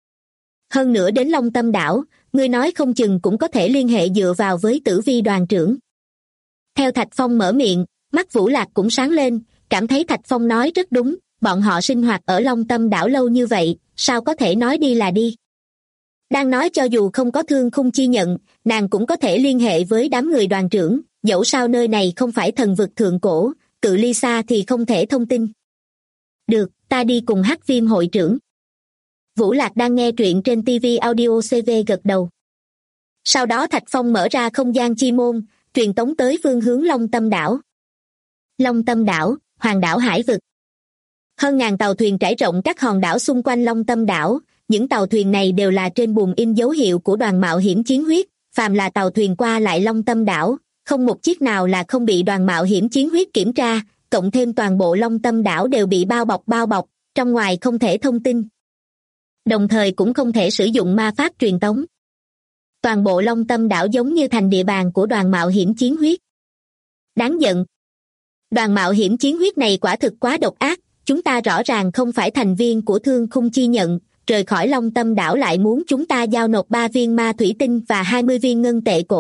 Speaker 2: Hơn nữa đến Long Tâm đảo, ngươi nói không chừng cũng có thể liên hệ dựa vào với Tử Vi đoàn trưởng. Theo Thạch Phong mở miệng, mắt Vũ Lạc cũng sáng lên, cảm thấy Thạch Phong nói rất đúng, bọn họ sinh hoạt ở Long Tâm đảo lâu như vậy, sao có thể nói đi là đi. Đang nói cho dù không có Thương Khung Chi Nhận, nàng cũng có thể liên hệ với đám người đoàn trưởng, dẫu sao nơi này không phải thần vực thượng cổ, cự ly xa thì không thể thông tin. Được, ta đi cùng Hắc Viêm hội trưởng. Vũ Lạc đang nghe truyện trên TV Audio CV gật đầu. Sau đó Thạch Phong mở ra không gian chi môn, truyền tống tới phương hướng Long Tâm đảo. Long Tâm đảo, Hoàng đảo hải vực. Hơn ngàn tàu thuyền trải rộng các hòn đảo xung quanh Long Tâm đảo, những tàu thuyền này đều là trên buồm in dấu hiệu của đoàn mạo hiểm chiến huyết, phàm là tàu thuyền qua lại Long Tâm đảo, không một chiếc nào là không bị đoàn mạo hiểm chiến huyết kiểm tra, cộng thêm toàn bộ Long Tâm đảo đều bị bao bọc, trong ngoài không thể thông tin. Đồng thời cũng không thể sử dụng ma pháp truyền tống. Toàn bộ Long Tâm đảo giống như thành địa bàn của đoàn mạo hiểm chiến huyết. Đáng giận. Đoàn mạo hiểm chiến huyết này quả thực quá độc ác, chúng ta rõ ràng không phải thành viên của Thương Khung Chi Nhận, rời khỏi Long Tâm đảo lại muốn chúng ta giao nộp 3 viên ma thủy tinh và 20 viên ngân tệ cổ.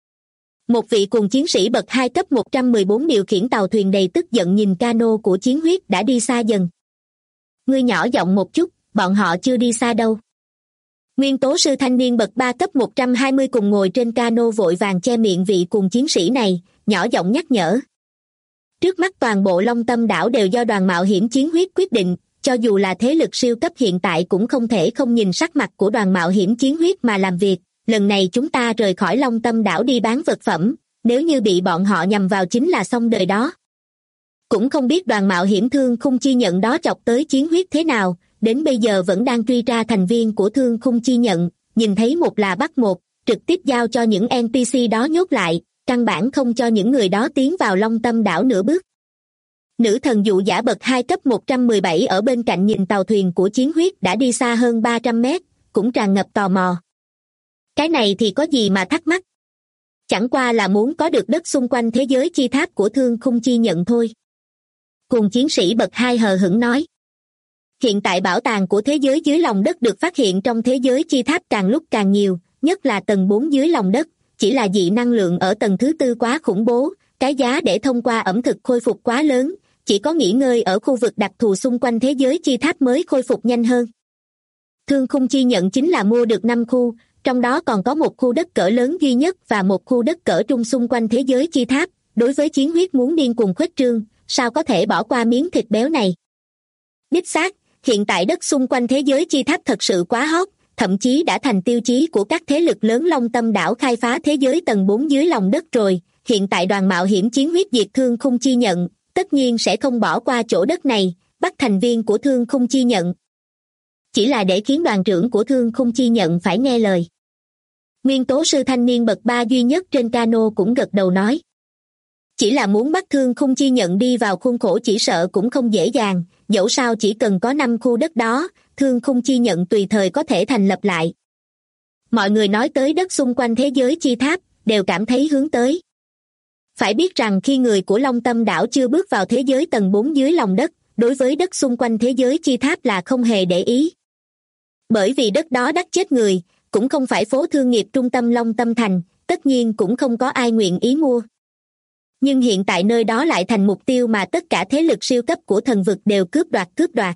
Speaker 2: Một vị cùng chiến sĩ bậc 2 cấp 114 điều khiển tàu thuyền đầy tức giận nhìn cano của chiến huyết đã đi xa dần. Ngươi nhỏ giọng một chút, bọn họ chưa đi xa đâu. Nguyên tố sư thanh niên bậc 3 cấp 120 cùng ngồi trên cano vội vàng che miệng vị cùng chiến sĩ này, nhỏ giọng nhắc nhở. Trước mắt toàn bộ Long Tâm đảo đều do đoàn mạo hiểm chiến huyết quyết định, cho dù là thế lực siêu cấp hiện tại cũng không thể không nhìn sắc mặt của đoàn mạo hiểm chiến huyết mà làm việc. Lần này chúng ta rời khỏi Long Tâm đảo đi bán vật phẩm, nếu như bị bọn họ nhằm vào chính là xong đời đó. Cũng không biết đoàn mạo hiểm Thương Khung Chi Nhận đó chọc tới chiến huyết thế nào, đến bây giờ vẫn đang truy ra thành viên của Thương Khung Chi Nhận, nhìn thấy một là bắt một, trực tiếp giao cho những NPC đó nhốt lại, căn bản không cho những người đó tiến vào Long Tâm đảo nửa bước. Nữ thần dụ giả bậc 2 cấp 117 ở bên cạnh nhìn tàu thuyền của chiến huyết đã đi xa hơn 300 mét, cũng tràn ngập tò mò. Cái này thì có gì mà thắc mắc? Chẳng qua là muốn có được đất xung quanh thế giới chi tháp của Thương Khung Chi Nhận thôi. Cùng chiến sĩ bậc 2 hờ hững nói. Hiện tại bảo tàng của thế giới dưới lòng đất được phát hiện trong thế giới chi tháp càng lúc càng nhiều, nhất là tầng 4 dưới lòng đất, chỉ là dị năng lượng ở tầng thứ 4 quá khủng bố, cái giá để thông qua ẩm thực khôi phục quá lớn, chỉ có nghỉ ngơi ở khu vực đặc thù xung quanh thế giới chi tháp mới khôi phục nhanh hơn. Thương Khung Chi Nhận chính là mua được 5 khu, trong đó còn có một khu đất cỡ lớn duy nhất và một khu đất cỡ trung xung quanh thế giới chi tháp, đối với chiến huyết muốn điên cuồng khuếch trương, sao có thể bỏ qua miếng thịt béo này. Đích xác, hiện tại đất xung quanh thế giới chi tháp thật sự quá hot, thậm chí đã thành tiêu chí của các thế lực lớn Long Tâm đảo khai phá thế giới tầng 4 dưới lòng đất rồi, hiện tại đoàn mạo hiểm chiến huyết diệt Thương Khung Chi Nhận, tất nhiên sẽ không bỏ qua chỗ đất này, bắt thành viên của Thương Khung Chi Nhận. Chỉ là để khiến đoàn trưởng của Thương Khung Chi Nhận phải nghe lời. Nguyên tố sư thanh niên bậc 3 duy nhất trên cano cũng gật đầu nói. Chỉ là muốn bắt Thương Khung Chi Nhận đi vào khuôn khổ chỉ sợ cũng không dễ dàng, dẫu sao chỉ cần có 5 khu đất đó, Thương Khung Chi Nhận tùy thời có thể thành lập lại. Mọi người nói tới đất xung quanh thế giới chi tháp, đều cảm thấy hướng tới. Phải biết rằng khi người của Long Tâm đảo chưa bước vào thế giới tầng 4 dưới lòng đất, đối với đất xung quanh thế giới chi tháp là không hề để ý. Bởi vì đất đó đắt chết người, cũng không phải phố thương nghiệp trung tâm Long Tâm thành, tất nhiên cũng không có ai nguyện ý mua. Nhưng hiện tại nơi đó lại thành mục tiêu mà tất cả thế lực siêu cấp của thần vực đều cướp đoạt.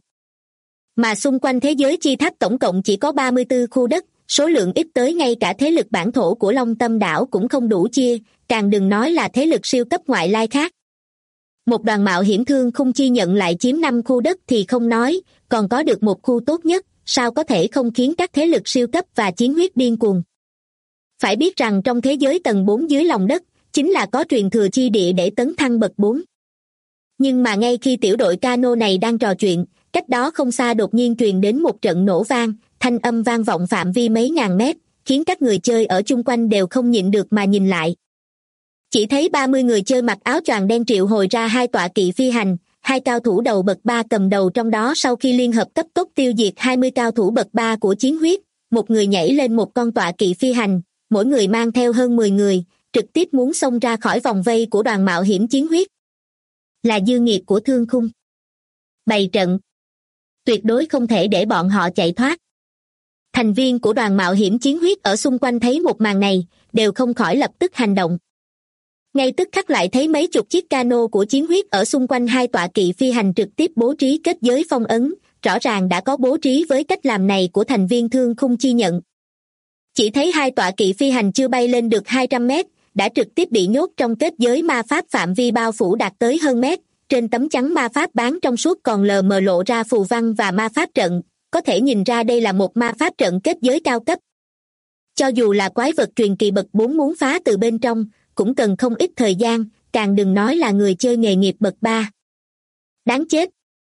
Speaker 2: Mà xung quanh thế giới chi tháp tổng cộng chỉ có 34 khu đất, số lượng ít tới ngay cả thế lực bản thổ của Long Tâm đảo cũng không đủ chia, càng đừng nói là thế lực siêu cấp ngoại lai khác. Một đoàn mạo hiểm Thương Khung Chi Nhận lại chiếm 5 khu đất thì không nói, còn có được một khu tốt nhất, sao có thể không khiến các thế lực siêu cấp và chiến huyết điên cuồng. Phải biết rằng trong thế giới tầng 4 dưới lòng đất, chính là có truyền thừa chi địa để tấn thăng bậc 4. Nhưng mà ngay khi tiểu đội cano này đang trò chuyện, cách đó không xa đột nhiên truyền đến một trận nổ vang, thanh âm vang vọng phạm vi mấy ngàn mét, khiến các người chơi ở chung quanh đều không nhịn được mà nhìn lại. Chỉ thấy 30 người chơi mặc áo choàng đen triệu hồi ra 2 tọa kỵ phi hành, 2 cao thủ đầu bậc 3 cầm đầu trong đó sau khi liên hợp cấp tốc tiêu diệt 20 cao thủ bậc 3 của chiến huyết, một người nhảy lên một con tọa kỵ phi hành, mỗi người mang theo hơn 10 người, trực tiếp muốn xông ra khỏi vòng vây của đoàn mạo hiểm chiến huyết. Là dư nghiệt của Thương Khung. Bày trận. Tuyệt đối không thể để bọn họ chạy thoát. Thành viên của đoàn mạo hiểm chiến huyết ở xung quanh thấy một màn này, đều không khỏi lập tức hành động. Ngay tức khắc lại thấy mấy chục chiếc cano của chiến huyết ở xung quanh 2 tọa kỵ phi hành trực tiếp bố trí kết giới phong ấn, rõ ràng đã có bố trí với cách làm này của thành viên Thương Khung Chi Nhận. Chỉ thấy 2 tọa kỵ phi hành chưa bay lên được 200 mét, đã trực tiếp bị nhốt trong kết giới ma pháp phạm vi bao phủ đạt tới hơn mét, trên tấm chắn ma pháp bán trong suốt còn lờ mờ lộ ra phù văn và ma pháp trận, có thể nhìn ra đây là một ma pháp trận kết giới cao cấp. Cho dù là quái vật truyền kỳ bậc 4 muốn phá từ bên trong, cũng cần không ít thời gian, càng đừng nói là người chơi nghề nghiệp bậc 3. Đáng chết!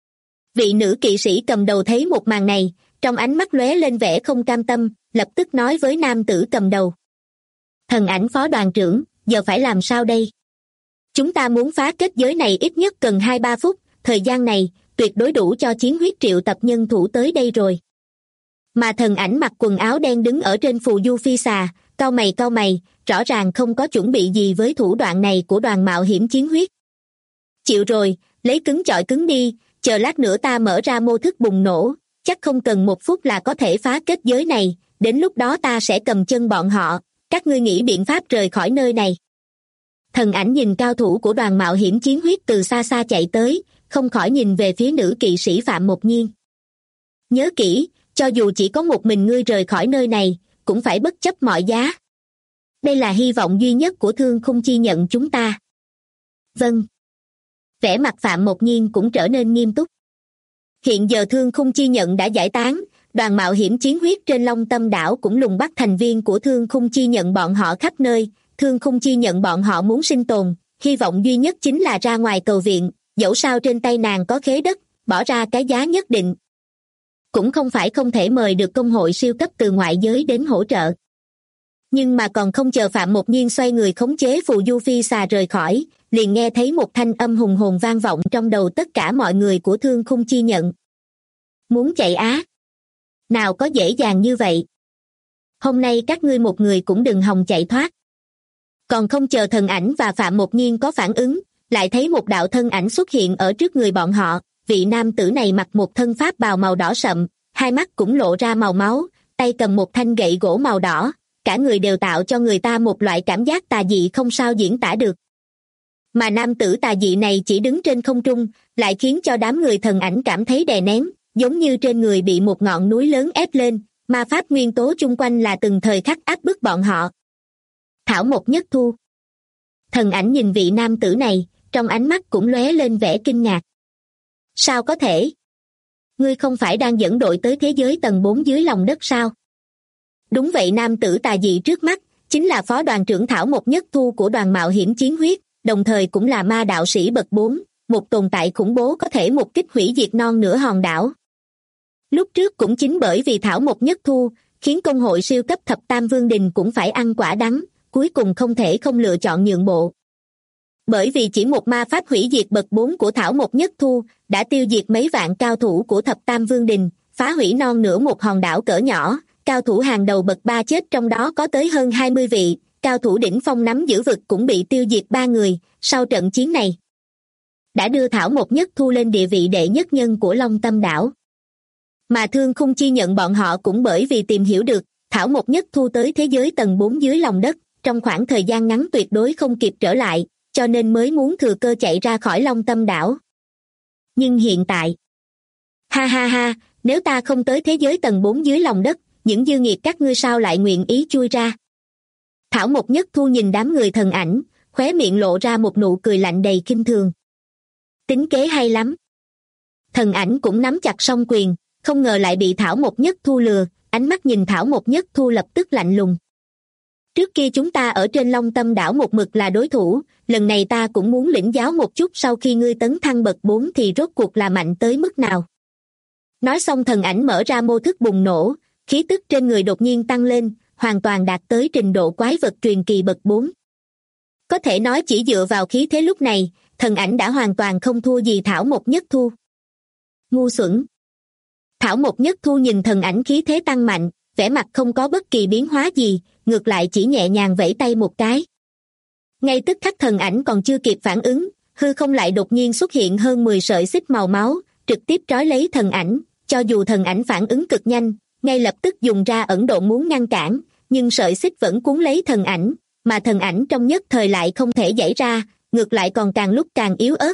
Speaker 2: Vị nữ kỵ sĩ cầm đầu thấy một màn này, trong ánh mắt lóe lên vẻ không cam tâm, lập tức nói với nam tử cầm đầu. Thần ảnh phó đoàn trưởng, giờ phải làm sao đây? Chúng ta muốn phá kết giới này ít nhất cần 2-3 phút, thời gian này tuyệt đối đủ cho chiến huyết triệu tập nhân thủ tới đây rồi. Mà thần ảnh mặc quần áo đen đứng ở trên phù du phi xà, cau mày, rõ ràng không có chuẩn bị gì với thủ đoạn này của đoàn mạo hiểm chiến huyết. Chịu rồi, lấy cứng chọi cứng đi, chờ lát nữa ta mở ra mô thức bùng nổ, chắc không cần 1 phút là có thể phá kết giới này, đến lúc đó ta sẽ cầm chân bọn họ, các ngươi nghĩ biện pháp rời khỏi nơi này. Thần ảnh nhìn cao thủ của đoàn mạo hiểm chiến huyết từ xa xa chạy tới, không khỏi nhìn về phía nữ kỵ sĩ Phạm Mộc Nhiên. Nhớ kỹ, cho dù chỉ có một mình ngươi rời khỏi nơi này, cũng phải bất chấp mọi giá. Đây là hy vọng duy nhất của Thương Khung Chi Nhận chúng ta. Vâng. Vẻ mặt Phạm Mộc Nhiên cũng trở nên nghiêm túc. Hiện giờ Thương Khung Chi Nhận đã giải tán, đoàn mạo hiểm chiến huyết trên Long Tâm đảo cũng lùng bắt thành viên của Thương Khung Chi Nhận bọn họ khắp nơi. Thương Khung Chi Nhận bọn họ muốn sinh tồn, hy vọng duy nhất chính là ra ngoài cầu viện, dẫu sao trên tay nàng có khế đất, bỏ ra cái giá nhất định. Cũng không phải không thể mời được công hội siêu cấp từ ngoại giới đến hỗ trợ. Nhưng mà còn không chờ Phạm Mộc Nhiên xoay người khống chế phù du phi xà rời khỏi, liền nghe thấy một thanh âm hùng hồn vang vọng trong đầu tất cả mọi người của Thương Khung Chi Nhận. Muốn chạy á? Nào có dễ dàng như vậy. Hôm nay các ngươi một người cũng đừng hòng chạy thoát. Còn không chờ thần ảnh và Phạm Mộc Nhiên có phản ứng, lại thấy một đạo thân ảnh xuất hiện ở trước người bọn họ. Vị nam tử này mặc một thân pháp bào màu đỏ sậm, hai mắt cũng lộ ra màu máu, tay cầm một thanh gậy gỗ màu đỏ, cả người đều tạo cho người ta một loại cảm giác tà dị không sao diễn tả được. Mà nam tử tà dị này chỉ đứng trên không trung, lại khiến cho đám người thần ảnh cảm thấy đè nén, giống như trên người bị một ngọn núi lớn ép lên, ma pháp nguyên tố chung quanh là từng thời khắc áp bức bọn họ. Thảo Mộc Nhất Thu. Thần ảnh nhìn vị nam tử này, trong ánh mắt cũng lóe lên vẻ kinh ngạc. Sao có thể? Ngươi không phải đang dẫn đội tới thế giới tầng 4 dưới lòng đất sao? Đúng vậy, nam tử tà dị trước mắt chính là phó đoàn trưởng Thảo Mộc Nhất Thu của đoàn mạo hiểm chiến huyết, đồng thời cũng là ma đạo sĩ bậc 4, một tồn tại khủng bố có thể một kích hủy diệt non nửa hòn đảo. Lúc trước cũng chính bởi vì Thảo Mộc Nhất Thu, khiến công hội siêu cấp thập tam vương đình cũng phải ăn quả đắng, cuối cùng không thể không lựa chọn nhượng bộ. Bởi vì chỉ một ma pháp hủy diệt bậc 4 của Thảo Mộc Nhất Thu đã tiêu diệt mấy vạn cao thủ của thập tam vương đình, phá hủy non nửa một hòn đảo cỡ nhỏ, cao thủ hàng đầu bậc 3 chết, trong đó có tới hơn 20 vị, cao thủ đỉnh phong nắm giữ vực cũng bị tiêu diệt 3 người. Sau trận chiến này đã đưa Thảo Mộc Nhất Thu lên địa vị đệ nhất nhân của Long Tâm đảo. Mà Thương Khung Chi Nhận bọn họ cũng bởi vì tìm hiểu được Thảo Mộc Nhất Thu tới thế giới tầng 4 dưới lòng đất, trong khoảng thời gian ngắn tuyệt đối không kịp trở lại, cho nên mới muốn thừa cơ chạy ra khỏi Long Tâm đảo. Nhưng hiện tại, ha, nếu ta không tới thế giới tầng 4 dưới lòng đất, những dư nghiệt các ngươi sao lại nguyện ý chui ra? Thảo Mộc Nhất Thu nhìn đám người thần ảnh, khóe miệng lộ ra một nụ cười lạnh đầy kinh thường. Tính kế hay lắm. Thần ảnh cũng nắm chặt song quyền, không ngờ lại bị Thảo Mộc Nhất Thu lừa, ánh mắt nhìn Thảo Mộc Nhất Thu lập tức lạnh lùng. Trước kia chúng ta ở trên Long Tâm đảo một mực là đối thủ, lần này ta cũng muốn lĩnh giáo một chút sau khi ngươi tấn thăng bậc 4 thì rốt cuộc là mạnh tới mức nào. Nói xong thần ảnh mở ra mô thức bùng nổ, khí tức trên người đột nhiên tăng lên, hoàn toàn đạt tới trình độ quái vật truyền kỳ bậc 4. Có thể nói chỉ dựa vào khí thế lúc này, thần ảnh đã hoàn toàn không thua gì Thảo Mộc Nhất Thu. Ngu xuẩn. Thảo Mộc Nhất Thu nhìn thần ảnh khí thế tăng mạnh, vẻ mặt không có bất kỳ biến hóa gì, ngược lại chỉ nhẹ nhàng vẫy tay một cái. Ngay tức khắc thần ảnh còn chưa kịp phản ứng, hư không lại đột nhiên xuất hiện hơn 10 sợi xích màu máu, trực tiếp trói lấy thần ảnh. Cho dù thần ảnh phản ứng cực nhanh, ngay lập tức dùng ra ẩn độ muốn ngăn cản, nhưng sợi xích vẫn cuốn lấy thần ảnh, mà thần ảnh trong nhất thời lại không thể giãy ra, ngược lại còn càng lúc càng yếu ớt.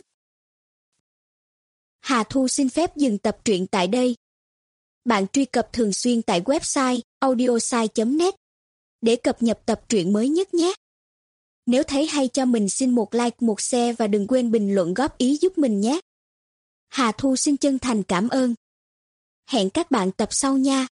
Speaker 3: Hà Thu xin phép dừng tập truyện tại đây. Bạn truy cập thường xuyên tại website audiosai.net để cập nhật tập truyện mới nhất nhé. Nếu thấy hay cho mình xin một like, một share và đừng quên bình luận góp ý giúp mình nhé. Hà Thu xin chân thành cảm ơn. Hẹn các bạn tập sau nha.